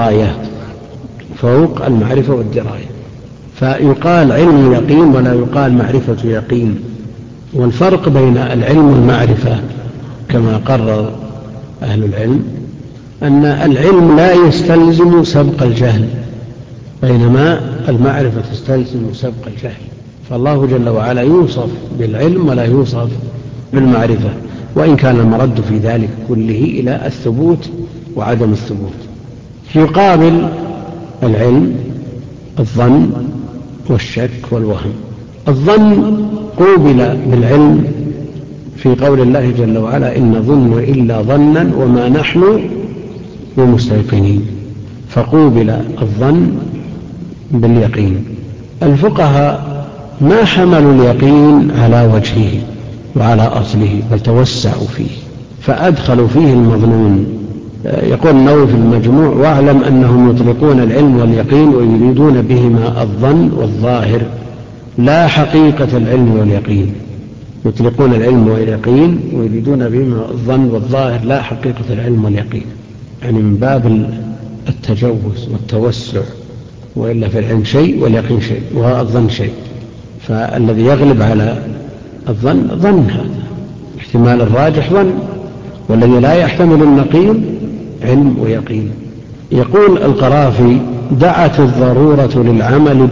والدراية، فيقال علم يقين ولا يقال معرفة يقين. والفرق بين العلم والمعرفة كما قرر أهل العلم أن العلم لا يستلزم سبق الجهل، بينما المعرفة تستلزم سبق الجهل. فالله جل وعلا يوصف بالعلم ولا يوصف بالمعرفة، وإن كان المرد في ذلك كله إلى الثبوت وعدم الثبوت. يقابل العلم الظن والشك والوهم. الظن قوبل بالعلم في قول الله جل وعلا إن نظن إلا ظنا وما نحن بمستيقنين، فقوبل الظن باليقين. الفقهاء ما حملوا اليقين على وجهه وعلى أصله، بل توسعوا فيه فأدخلوا فيه المظنون. يقول النووي في المجموع: واعلم أنهم يطلقون العلم واليقين ويريدون بهما الظن والظاهر لا حقيقة العلم واليقين. يطلقون العلم واليقين ويريدون بهما الظن والظاهر لا حقيقة العلم واليقين، يعني من باب التجوز والتوسع، وإلا في العلم شيء واليقين شيء والظن شيء. فالذي يغلب على الظن ظن، هذا احتمال الراجح ظن، والذي لا يحتمل النقيض علم ويقين. يقول القرافي: دعت الضرورة للعمل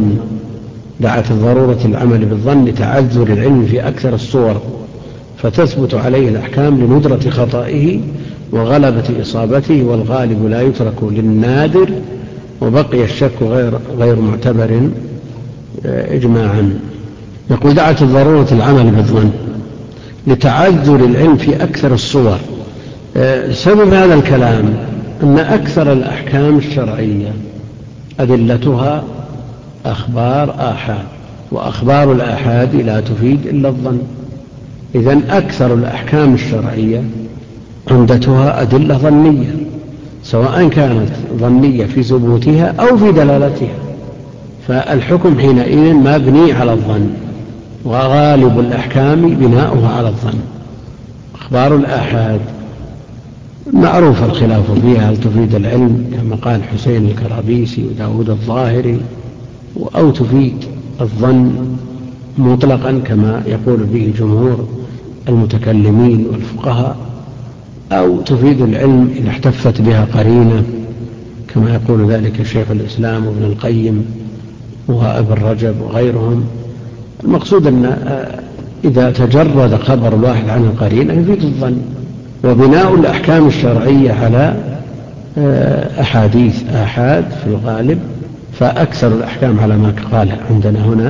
بالظن لتعذر العلم في أكثر الصور، فتثبت عليه الأحكام لندرة خطئه وغلبة إصابته، والغالب لا يترك للنادر، وبقي الشك غير معتبر إجماعا. يقول: دعت الضرورة العمل بالظن لتعذر العلم في أكثر الصور. سبب هذا الكلام أن أكثر الأحكام الشرعية أدلتها أخبار آحاد، وأخبار الآحاد لا تفيد إلا الظن. إذن أكثر الأحكام الشرعية عمدتها أدلة ظنية، سواء كانت ظنية في ثبوتها أو في دلالتها، فالحكم حينئذ مبني على الظن، وغالب الأحكام بناؤها على الظن. أخبار الآحاد معروف الخلاف فيها، هل تفيد العلم كما قال حسين الكرابيسي وداود الظاهري، أو تفيد الظن مطلقا كما يقول به جمهور المتكلمين والفقهاء، أو تفيد العلم إذا احتفت بها قرينة كما يقول ذلك شيخ الإسلام وابن القيم وابن رجب وغيرهم. المقصود أن إذا تجرد خبر الواحد عن القرينة يفيد الظن. وبناء الأحكام الشرعية على أحاديث آحاد في الغالب، فأكثر الأحكام على ما قال عندنا هنا،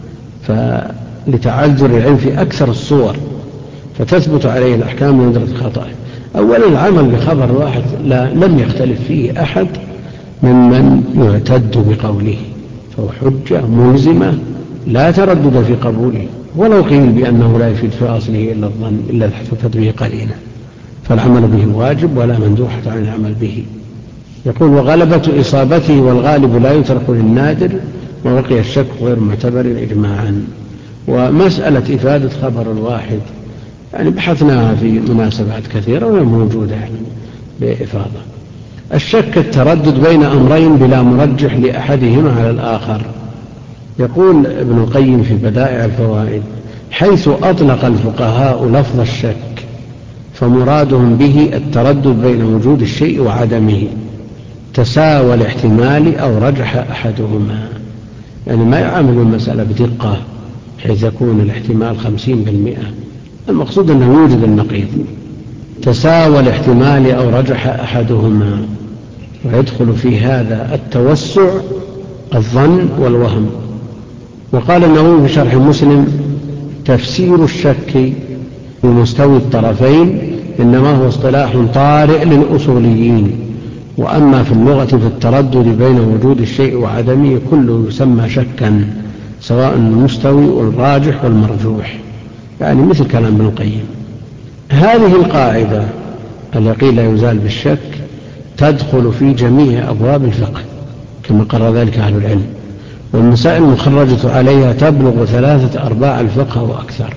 فلتعذر العلم في أكثر الصور فتثبت عليه الأحكام من ندرة خطأه. أولا العمل بخبر واحد لم يختلف فيه أحد ممن يعتد بقوله، فهو حجة ملزمة لا تردد في قبوله، ولو قيل بأنه لا يفيد في أصله إلا الظن إلا احتفت به قرينة، فالعمل به واجب ولا مندوحة عن العمل به. يقول: وغلبة إصابته والغالب لا يترك للنادر، وبقي الشك غير معتبر إجماعا. ومسألة إفادة خبر الواحد يعني بحثناها في مناسبات كثيرة وهي موجودة يعني بإفاضة. الشك التردد بين أمرين بلا مرجح لأحدهما على الآخر. يقول ابن القيم في بدائع الفوائد: حيث أطلق الفقهاء لفظ الشك فمرادهم به التردد بين وجود الشيء وعدمه، تساوى الاحتمال أو رجح أحدهما. يعني ما يعامل المسألة بدقة حيث يكون الاحتمال 50%، المقصود أنه يوجد النقيض. تساوى الاحتمال أو رجح أحدهما، ويدخل في هذا التوسع الظن والوهم. وقال النووي في شرح مسلم: تفسير الشك بمستوي الطرفين إنما هو اصطلاح طارئ للأصوليين، وأما في اللغة في التردد بين وجود الشيء وعدمه كله يسمى شكا، سواء المستوي والراجح والمرجوح، يعني مثل كلام ابن القيم. هذه القاعدة اليقين لا يزال بالشك تدخل في جميع أبواب الفقه كما قرر ذلك أهل العلم، والمسائل المخرجة عليها تبلغ 3/4 الفقه وأكثر.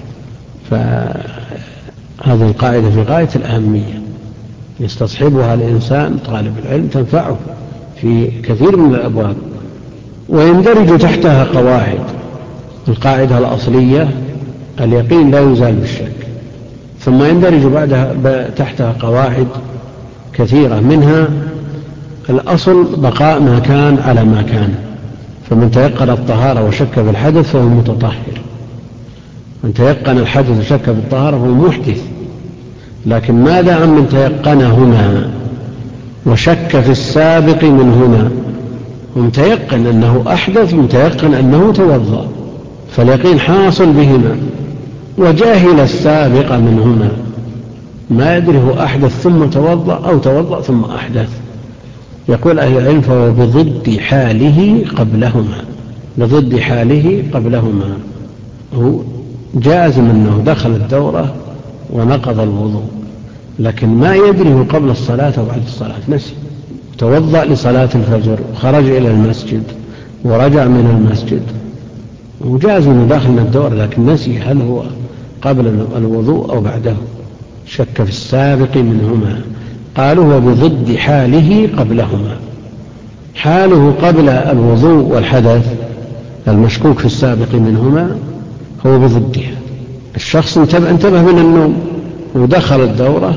فهذه القاعدة في غاية الأهمية يستصحبها الإنسان طالب العلم، تنفعه في كثير من الأبواب. ويندرج تحتها قواعد. القاعدة الأصلية اليقين لا يزال بالشك، ثم يندرج بعدها تحتها قواعد كثيرة، منها الأصل بقاء ما كان على ما كان، فمن تيقن الطهارة وشك في الحدث فهو متطهر، من تيقن الحدث وشك في الطهارة فهو محدث. لكن ماذا عن من تيقنهما وشك في السابق منهما؟ ومتيقن أنه أحدث ومتيقن أنه توضأ، فاليقين حاصل بهما، وجاهل السابق منهما، ما يدري هو أحدث ثم توضأ أو توضأ ثم أحدث. يقول أهل العلم فهو بضد حاله قبلهما، بضد حاله قبلهما، هو جازم أنه دخل الدورة ونقض الوضوء، لكن ما يدري هو قبل الصلاة أو بعد الصلاة، نسي، توضأ لصلاة الفجر وخرج إلى المسجد ورجع من المسجد وجازم أنه داخل الدورة، لكن نسي هل هو قبل الوضوء أو بعده، شك في السابق منهما. قالوا هو بضد حاله قبلهما، حاله قبل الوضوء والحدث المشكوك في السابق منهما هو بضدها. الشخص انتبه من النوم ودخل الدورة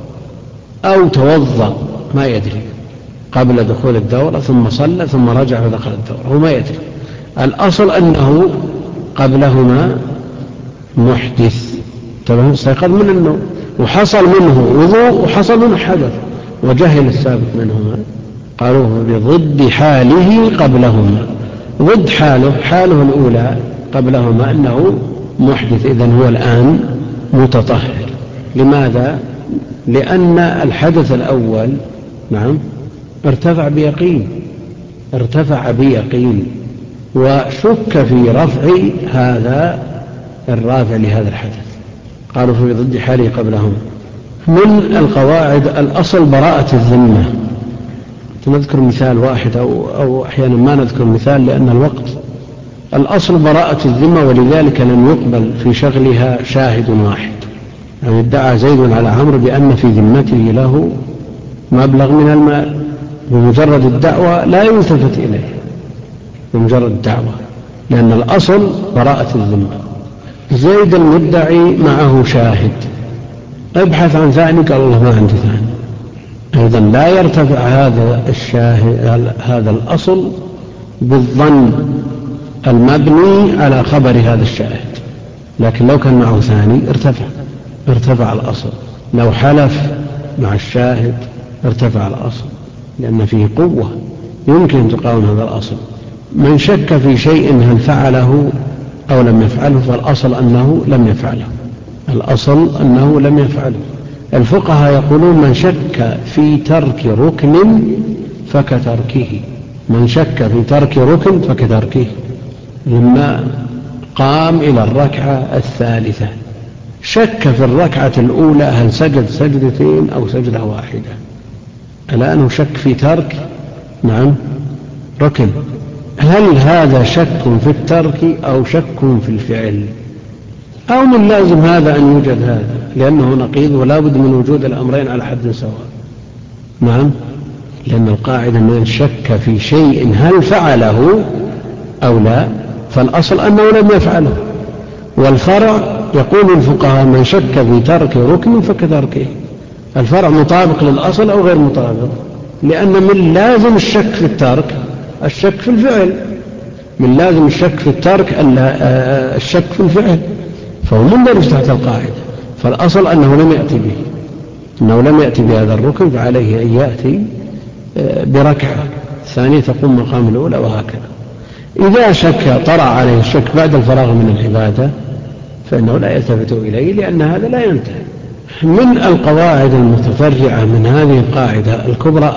أو توضأ ما يدري قبل دخول الدورة ثم صلى ثم رجع ودخل الدورة، هو ما يدري. الأصل أنه قبلهما محدث، استيقظ من النوم وحصل منه وضوء وحصل منه حدث وجهل السابق منهما، قالوه بضد حاله قبلهما، ضد حاله الأولى قبلهما أنه محدث، إذن هو الآن متطهر. لماذا؟ لأن الحدث الأول ارتفع بيقين وشك في رفع هذا الرافع لهذا الحدث، قالوا في ضد حاله قبلهما. من القواعد الأصل براءة الذمة. نذكر مثال واحد أو أحيانا ما نذكر مثال لأن الوقت. الأصل براءة الذمة، ولذلك لم يقبل في شغلها شاهد واحد. يعني ادعى زيد على عمرو بأن في ذمته له مبلغ من المال، بمجرد الدعوة لا يلتفت إليه، بمجرد الدعوة، لأن الأصل براءة الذمة. زيد المدعي معه شاهد، ابحث عن ثاني، قال الله ما عندي ثاني، أيضا لا يرتفع هذا الأصل بالظن المبني على خبر هذا الشاهد. لكن لو كان معه ثاني ارتفع الأصل، لو حلف مع الشاهد ارتفع الأصل، لأن فيه قوة يمكن أن تقاوم هذا الأصل. من شك في شيء هل فعله أو لم يفعله فالأصل أنه لم يفعله، الأصل أنه لم يفعله. الفقهاء يقولون من شك في ترك ركن فكتركه، من شك في ترك ركن فكتركه. لما قام إلى الركعة الثالثة شك في الركعة الأولى هل سجد سجدتين أو سجدة واحدة، الآن شك في ترك ركن، هل هذا شك في الترك أو شك في الفعل، أو من لازم هذا أن يوجد هذا لأنه نقيض ولا بد من وجود الأمرين على حد سواء. لأن القاعدة من شك في شيء هل فعله أو لا فالأصل أنه لم يفعله. والفرع يقول الفقهاء من شك في ترك ركن فكتركه، الفرع مطابق للأصل أو غير مطابق، لأن من لازم الشك في الترك الشك في الفعل، من لازم الشك في الترك الشك في الفعل، فهو مندرج تحت القاعدة. فالأصل أنه لم يأتي بهذا الركن، فعليه أن يأتي بركعة ثانية تقوم مقام الأولى، وهكذا. إذا شك طرأ عليه الشك بعد الفراغ من العبادة فإنه لا يلتفت إليه، لأن هذا لا ينتهي. من القواعد المتفرعة من هذه القاعدة الكبرى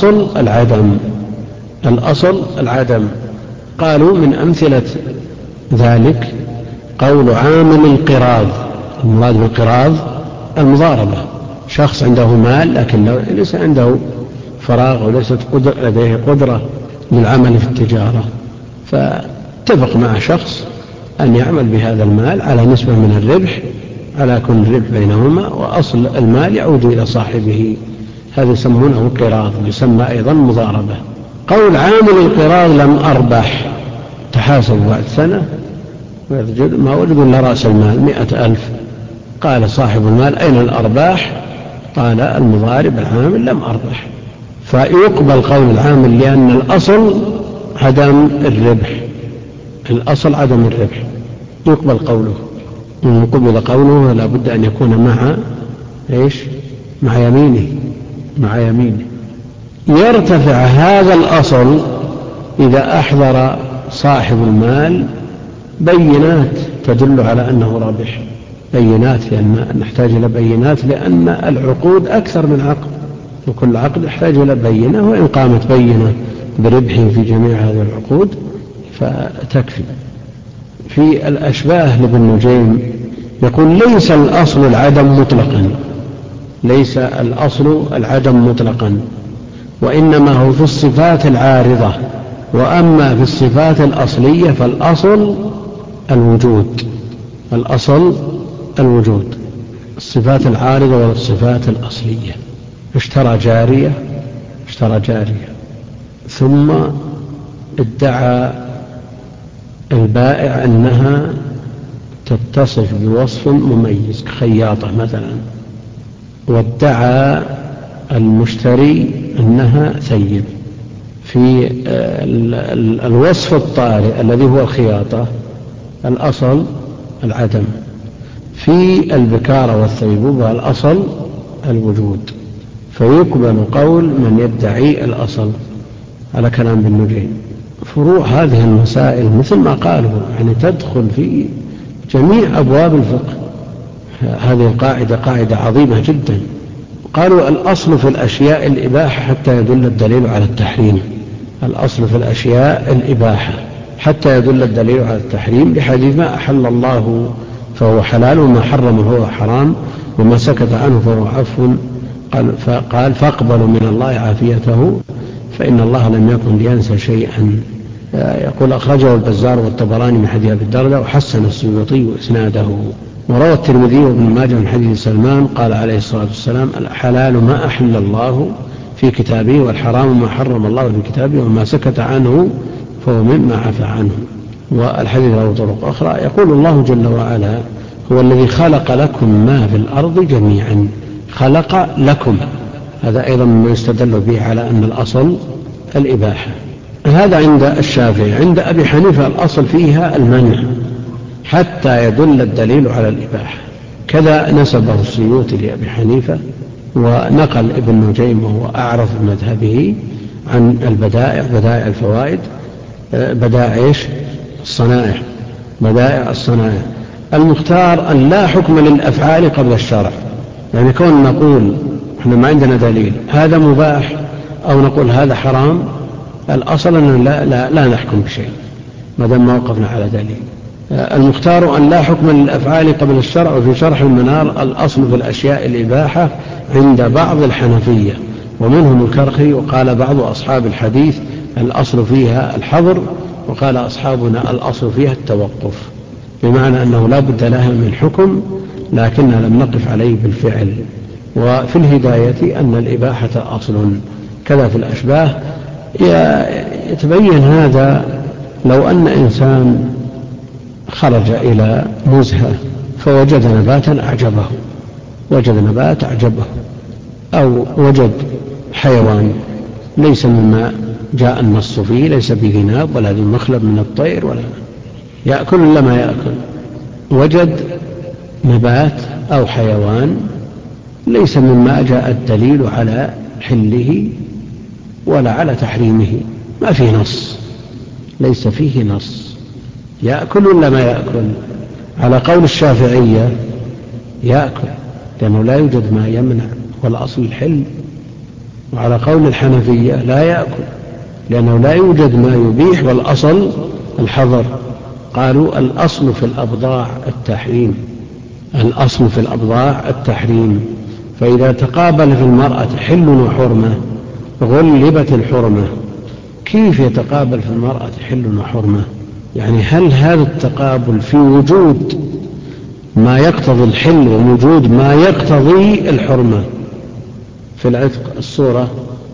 الأصل العدم. قالوا من أمثلة ذلك قول عامل القراض، المراد بالقراض المضاربة، شخص عنده مال لكن ليس عنده فراغ وليست لديه قدرة للعمل في التجارة، فاتفق مع شخص أن يعمل بهذا المال على نسبة من الربح على كل ربح بينهما، وأصل المال يعود إلى صاحبه. هذا يسمونه قراض، يسمى أيضا مضاربة. قول عامل القراض لم أربح، تحاسب بعد سنة ما وجد إلا رأس المال 100,000. قال صاحب المال أين الأرباح؟ قال المضارب العامل لم أربح. فيقبل قول العامل لأن الأصل عدم الربح، الأصل عدم الربح، يقبل قوله. إن قبل قوله لا بد أن يكون مع يمينه. يرتفع هذا الأصل إذا أحضر صاحب المال بينات تدل على أنه رابح، بينات، لأن نحتاج إلى بينات، لأن العقود أكثر من عقد، وكل عقد يحتاج إلى بينة، وإن قامت بينة بربحه في جميع هذه العقود فتكفي. في الأشباه لابن نجيم يقول ليس الأصل العدم مطلقا، وإنما هو في الصفات العارضة، وأما في الصفات الأصلية فالأصل الوجود. الصفات العارضة والصفات الأصلية. اشترى جارية ثم ادعى البائع أنها تتصف بوصف مميز كخياطة مثلا، وادعى المشتري أنها ثيب. في الوصف الطارئ الذي هو الخياطة الأصل العدم، في البكارة والثيبوبة الأصل الوجود. فيقبل قول من يدعي الأصل على كلام ابن نجيم. فروع هذه المسائل مثل ما قالوا يعني تدخل في جميع أبواب الفقه. هذه القاعدة قاعدة عظيمة جدا. قالوا الأصل في الأشياء الإباحة حتى يدل الدليل على التحريم. الأصل في الأشياء الإباحة حتى يدل الدليل على التحريم، لحديث ما أحل الله فهو حلال وما حرم هو حرام وما سكت عنه فهو عفو. قال فاقبلوا من الله عافيته فإن الله لم يكن لينسى شيئا. يقول أخرجه البزار والطبراني من حديث أبي الدرداء وحسن السيوطي إسناده. وروى الترمذي وابن ماجه من حديث سلمان قال عليه الصلاة والسلام الحلال ما أحل الله في كتابه، والحرام ما حرم الله في كتابه، وما سكت عنه فهو مما عفى عنه. والحديث له طرق أخرى. يقول الله جل وعلا هو الذي خلق لكم ما في الأرض جميعا، خلق لكم، هذا أيضا ما يستدل به على أن الأصل الإباحة. هذا عند الشافعي. عند أبي حنيفة الأصل فيها المنع حتى يدل الدليل على الإباحة. كذا نسبه السيوطي لأبي حنيفة، ونقل ابن نجيم وهو أعرف مذهبه عن البدائع، بدائع الفوائد، بدائع الصنائع. المختار أن لا حكم للأفعال قبل الشرع، يعني كون نقول احنا ما عندنا دليل هذا مباح أو نقول هذا حرام، الأصل أن لا نحكم بشيء ما دام ما وقفنا على دليل. المختار أن لا حكم للأفعال قبل الشرع. وفي شرح المنار الأصل في الأشياء الإباحة عند بعض الحنفية ومنهم الكرخي، وقال بعض أصحاب الحديث الأصل فيها الحظر، وقال أصحابنا الأصل فيها التوقف، بمعنى أنه لا بد لها من حكم لكننا لم نقف عليه بالفعل. وفي الهداية أن الإباحة أصل. كذا في الأشباه يتبين هذا لو أن إنسان خرج إلى نزهة فوجد نبات أعجبه، أو وجد حيوان ليس مما جاء النص فيه، ليس بذناب ولا بمخلب من الطير ولا يأكل إلا ما يأكل، وجد نبات أو حيوان ليس مما جاء الدليل على حله ولا على تحريمه، ما فيه نص، ليس فيه نص، يأكل ولا ما يأكل؟ على قول الشافعية يأكل لأنه لا يوجد ما يمنع والأصل الحل. وعلى قول الحنفية لا يأكل لأنه لا يوجد ما يبيح والأصل الحظر. قالوا الأصل في الأبضاع التحريم. فإذا تقابل في المرأة حل وحرمة غلبت الحرمة، كيف يتقابل في المرأة حل وحرمة؟ يعني هل هذا التقابل في وجود ما يقتضي الحل ووجود ما يقتضي الحرمة؟ في العتق الصورة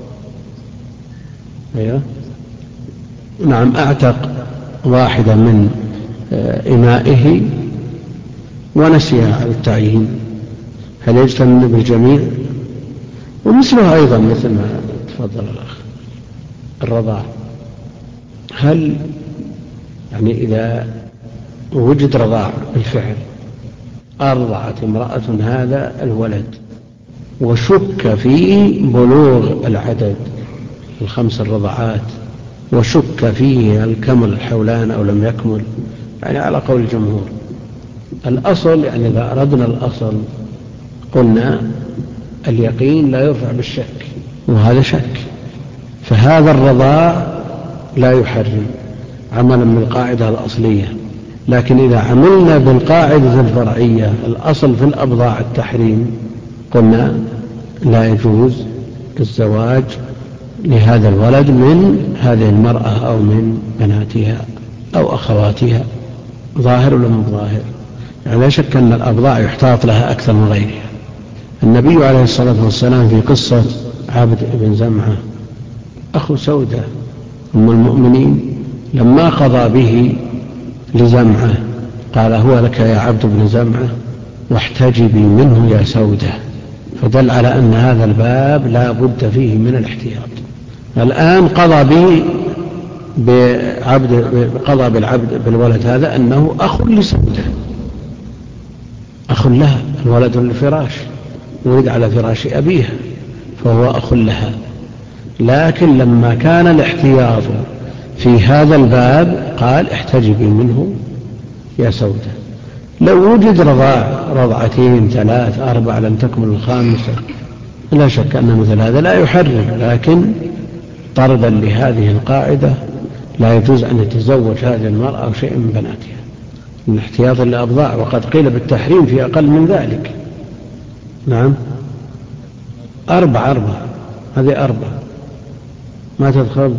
أيوة. نعم، أعتق واحدة من إمائه ونسيها على التعيين، هل يجتمع بالجميع؟ ومثله أيضا مثل ما تفضل الأخ الرضاع، هل يعني إذا وجد رضاع بالفعل أرضعت امرأة هذا الولد وشك في بلوغ العدد 5 الرضعات وشك فيه هل كمل الحولان أو لم يكمل، يعني على قول الجمهور الأصل، يعني إذا أردنا الأصل قلنا اليقين لا يرفع بالشك، وهذا شك، فهذا الرضاع لا يحرم عملا بالقاعدة الأصلية. لكن إذا عملنا بالقاعدة الفرعية الأصل في الأبضاع التحريم، قلنا لا يجوز الزواج لهذا الولد من هذه المرأة أو من بناتها أو أخواتها. ظاهر ولا مو ظاهر؟ يعني لا شك أن الأبضاع يحتاط لها أكثر من غيرها. النبي عليه الصلاة والسلام في قصة عبد بن زمعة أخو سودة أم المؤمنين لما قضى به لزمعة قال هو لك يا عبد بن زمعة واحتجبي منه يا سودة، فدل على أن هذا الباب لا بد فيه من الاحتياط. الآن قضى بالعبد بالولد هذا أنه أخ لسودة، أخ لها، الولد للفراش ولد على فراش أبيها فهو أخ لها. لكن لما كان الاحتياط في هذا الباب قال احتجبي منه يا سودة. لو وجد رضعتين 3 4 لم تكمل 5 لا شك أن مثل هذا لا يحرم، لكن طردا لهذه القاعدة لا يجوز أن يتزوج هذه المرأة أو شيء من بناتها من احتياط الأبضاع، وقد قيل بالتحريم في أقل من ذلك. نعم 4 هذه 4 ما تدخل،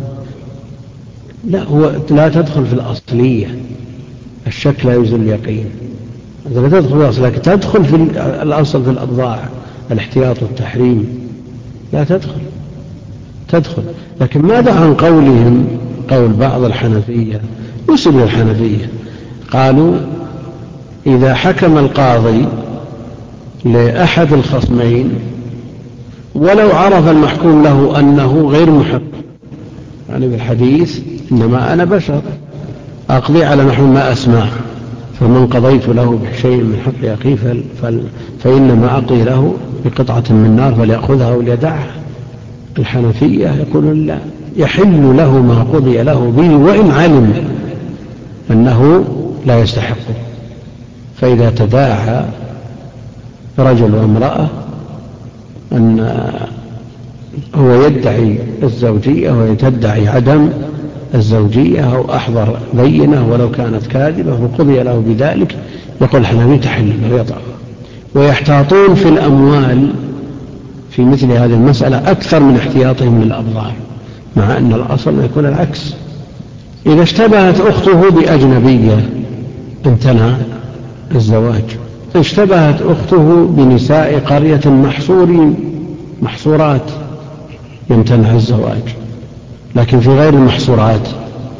لا تدخل في الأصلية، الشك لا يزول اليقين، لا تدخل في الأصل، لكن تدخل في الأصل في الأبضاع الاحتياط والتحريم لا تدخل. لكن ماذا عن قولهم قول بعض الحنفية يسمى الحنفية قالوا إذا حكم القاضي لأحد الخصمين ولو عرف المحكوم له أنه غير محق، يعني بالحديث إنما أنا بشر أقضي على نحو ما أسمع، فمن قضيت له بشيء من حق أخيه فإنما أقضي له بقطعة من نار فليأخذها وليدعها. الحنفية يقولون لا، يحل له ما قضي له به وإن علم أنه لا يستحقه. فإذا تداعى رجل وامرأة أن هو يدعي الزوجية ويتدعي عدم الزوجية أو أحضر بينة ولو كانت كاذبة وقضي له بذلك، يقول الحنفي تحل ويطأ. ويحتاطون في الأموال في مثل هذه المسألة أكثر من احتياطهم للأبضاع، مع أن الأصل ما يكون العكس. إذا اشتبهت أخته بأجنبية امتنع الزواج، اشتبهت أخته بنساء قرية محصورات يمتنع الزواج. لكن في غير المحصورات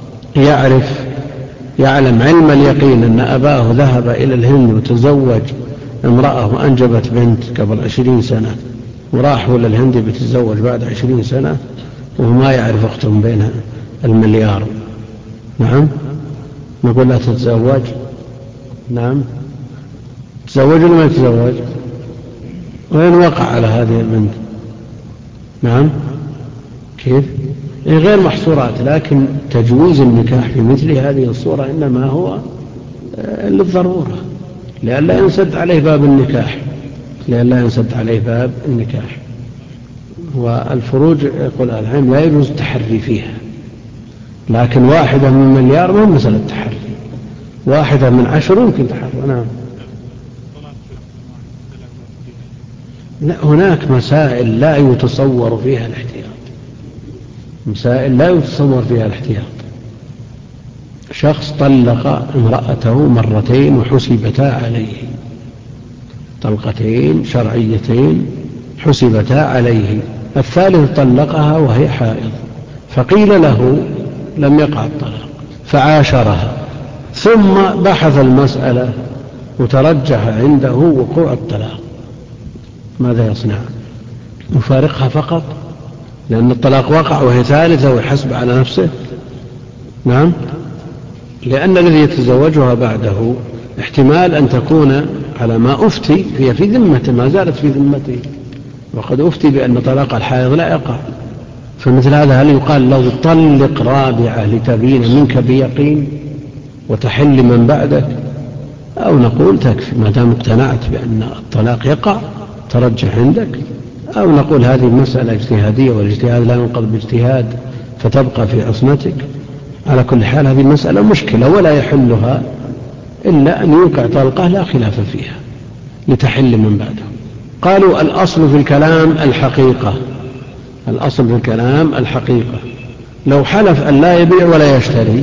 يعلم علم اليقين أن أباه ذهب إلى الهند وتزوج امرأة وأنجبت بنت قبل 20 سنة وراح إلى الهند بتزوج بعد 20 سنة وهو ما يعرف أختهم بينها المليار. نعم نقول لا تتزوج. نعم تزوج ولا ما يتزوج؟ وين وقع على هذه البنت؟ نعم كيف؟ غير محصورات، لكن تجويز النكاح في مثل هذه الصورة إنما هو للضرورة لئلا ينسد عليه باب النكاح. والفروج يقول العلم لا يجوز التحري فيها، لكن 1 من مليار ما هو مسألة تحري، 1 من 10 يمكن تحري. نعم لا، هناك مسائل لا يتصور فيها الاحتياط، مسائل لا يتصور فيها الاحتياط. شخص طلق امرأته مرتين وحسبتا عليه، طلقتين شرعيتين حسبتا عليه، الثالث طلقها وهي حائض، فقيل له لم يقع الطلاق فعاشرها، ثم بحث المسألة وترجح عنده وقوع الطلاق، ماذا يصنع؟ يفارقها فقط لأن الطلاق وقع وهي ثالثة ويحسب على نفسه؟ نعم، لأن الذي يتزوجها بعده احتمال أن تكون على ما أفتي هي في ذمته، ما زالت في ذمته، وقد أفتي بأن طلاق الحائض لا يقع. فمثل هذا هل يقال له طلق رابعة لتبين منك بيقين وتحل من بعدك، أو نقول تكفي ما دام اقتنعت بأن الطلاق يقع ترجح عندك، أو نقول هذه مسألة اجتهادية والاجتهاد لا ينقض باجتهاد فتبقى في عصمتك. على كل حال هذه مسألة مشكلة ولا يحلها إلا أن يوقع طلقة لا خلاف فيها لتحل من بعده. قالوا الأصل في الكلام الحقيقة، الأصل في الكلام الحقيقة، لو حلف أن لا يبيع ولا يشتري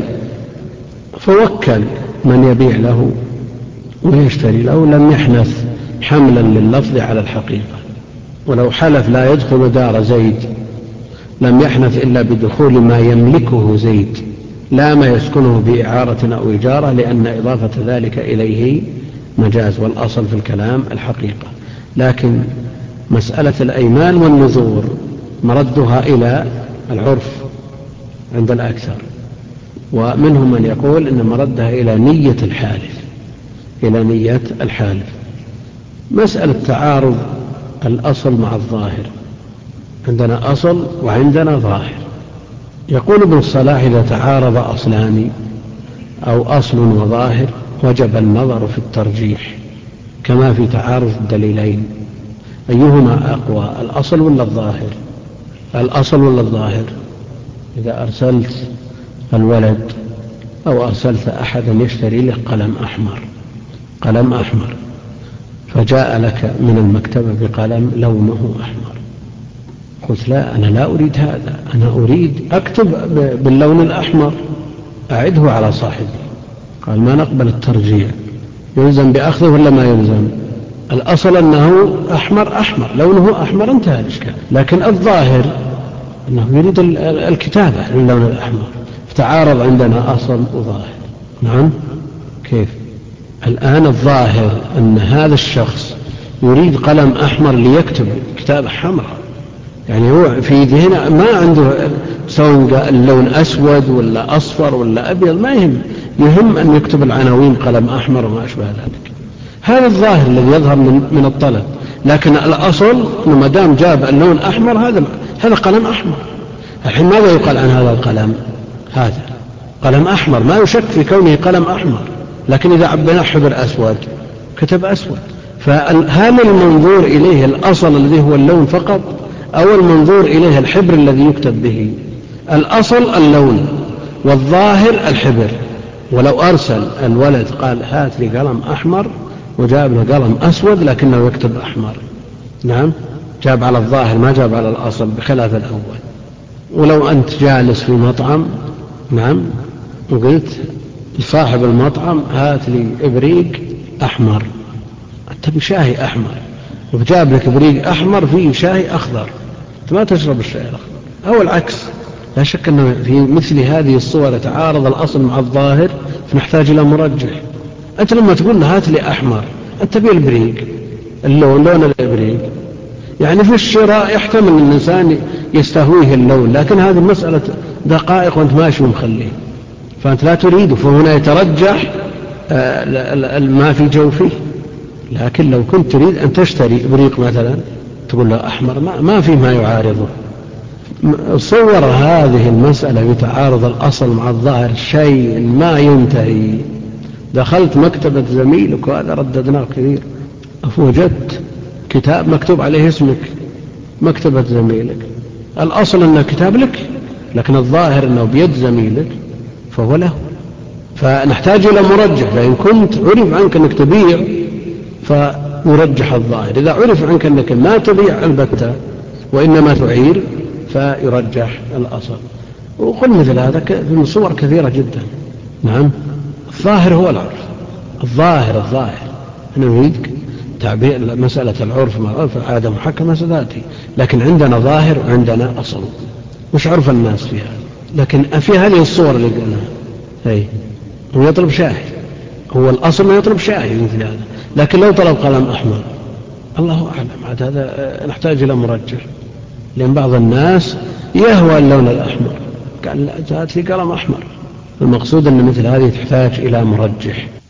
فوكل من يبيع له ويشتري له لم يحنث حملا لللفظ على الحقيقة. ولو حلف لا يدخل دار زيد لم يحنث إلا بدخول ما يملكه زيد لا ما يسكنه بإعارة أو إجارة، لأن إضافة ذلك إليه مجاز، والأصل في الكلام الحقيقة. لكن مسألة الأيمان والنذور مردها إلى العرف عند الأكثر، ومنهم من يقول إن مردها إلى نية الحالف، إلى نية الحالف. مسألة تعارض الأصل مع الظاهر، عندنا أصل وعندنا ظاهر. يقول ابن الصلاح إذا تعارض أصلان أو أصل وظاهر وجب النظر في الترجيح كما في تعارض الدليلين، أيهما أقوى الأصل ولا الظاهر؟ الأصل ولا الظاهر؟ إذا أرسلت الولد أو أرسلت أحدا يشتري لك قلم أحمر فجاء لك من المكتبة بقلم لونه أحمر، قلت لا أنا لا أريد هذا، أنا أريد أكتب باللون الأحمر، أعده على صاحبي. قال ما نقبل الترجيع، يلزم بأخذه ولا ما يلزم؟ الأصل أنه أحمر لونه أحمر انتهى الإشكال، لكن الظاهر أنه يريد الكتابة باللون الأحمر، فتعارض عندنا أصل وظاهر. نعم كيف؟ الآن الظاهر أن هذا الشخص يريد قلم أحمر ليكتب كتابة حمراء، يعني هو في ذهنه ما عنده سواء اللون أسود ولا أصفر ولا أبيض، ما يهم أن يكتب العناوين قلم أحمر وما أشبه ذلك. هذا الظاهر الذي يظهر من الطلب، لكن الأصل أنه ما دام جاب اللون أحمر هذا قلم أحمر. الحين ماذا يقال عن هذا القلم؟ هذا قلم أحمر ما يشك في كونه قلم أحمر، لكن إذا عبنا حبر أسود كتب أسود. فهل المنظور إليه الأصل الذي هو اللون فقط أو المنظور إليه الحبر الذي يكتب به؟ الأصل اللون والظاهر الحبر. ولو أرسل الولد قال هات لي قلم أحمر وجاب له قلم أسود لكنه يكتب أحمر، نعم جاب على الظاهر ما جاب على الأصل بخلاف الأول. ولو أنت جالس في مطعم نعم وقلت لصاحب المطعم هات لي إبريق أحمر، أنت بشاهي أحمر وجاب لك إبريق أحمر فيه شاهي أخضر، أنت ما تشرب الشاي الأخضر أو العكس. لا شك أن في مثل هذه الصور تعارض الأصل مع الظاهر فنحتاج إلى مرجح. أنت لما تقول هات لي أحمر أنت تبي الإبريق لون الإبريق، يعني في الشراء يحتمل أن الإنسان يستهويه اللون، لكن هذه المسألة دقائق وأنت ماشي ومخليه فأنت لا تريده، فهنا يترجح ما في جوفه. لكن لو كنت تريد أن تشتري إبريق مثلا تقول له أحمر ما في ما يعارضه. صور هذه المسألة بتعارض الأصل مع الظاهر شيء ما ينتهي. دخلت مكتبة زميلك وهذا رددناه كثير، فوجدت كتاب مكتوب عليه اسمك مكتبة زميلك، الأصل أنه كتاب لك لكن الظاهر أنه بيد زميلك فهو له، فنحتاج إلى مرجح. فإن كنت عرف عنك أنك تبيع فيرجح الظاهر، إذا عرف عنك أنك ما تبيع البتة وإنما تعير فيرجح الأصل. وقل مثل هذا في صور كثيرة جدا. نعم، الظاهر هو العرف، الظاهر أنا أريد تعبير مسألة العرف ما العرف العادة محكمة ستأتي، لكن عندنا ظاهر وعندنا أصل، مش عرف الناس فيها. لكن في هذه الصور اللي قلناها ويطلب شاهد، هو الأصل ما يطلب شاهد مثل هذا. لكن لو طلب قلم أحمر الله أعلم، عاد هذا نحتاج إلى مرجح، لأن بعض الناس يهوى اللون الأحمر، قال لا هات لي قلم أحمر. المقصود أن مثل هذه تحتاج إلى مرجح.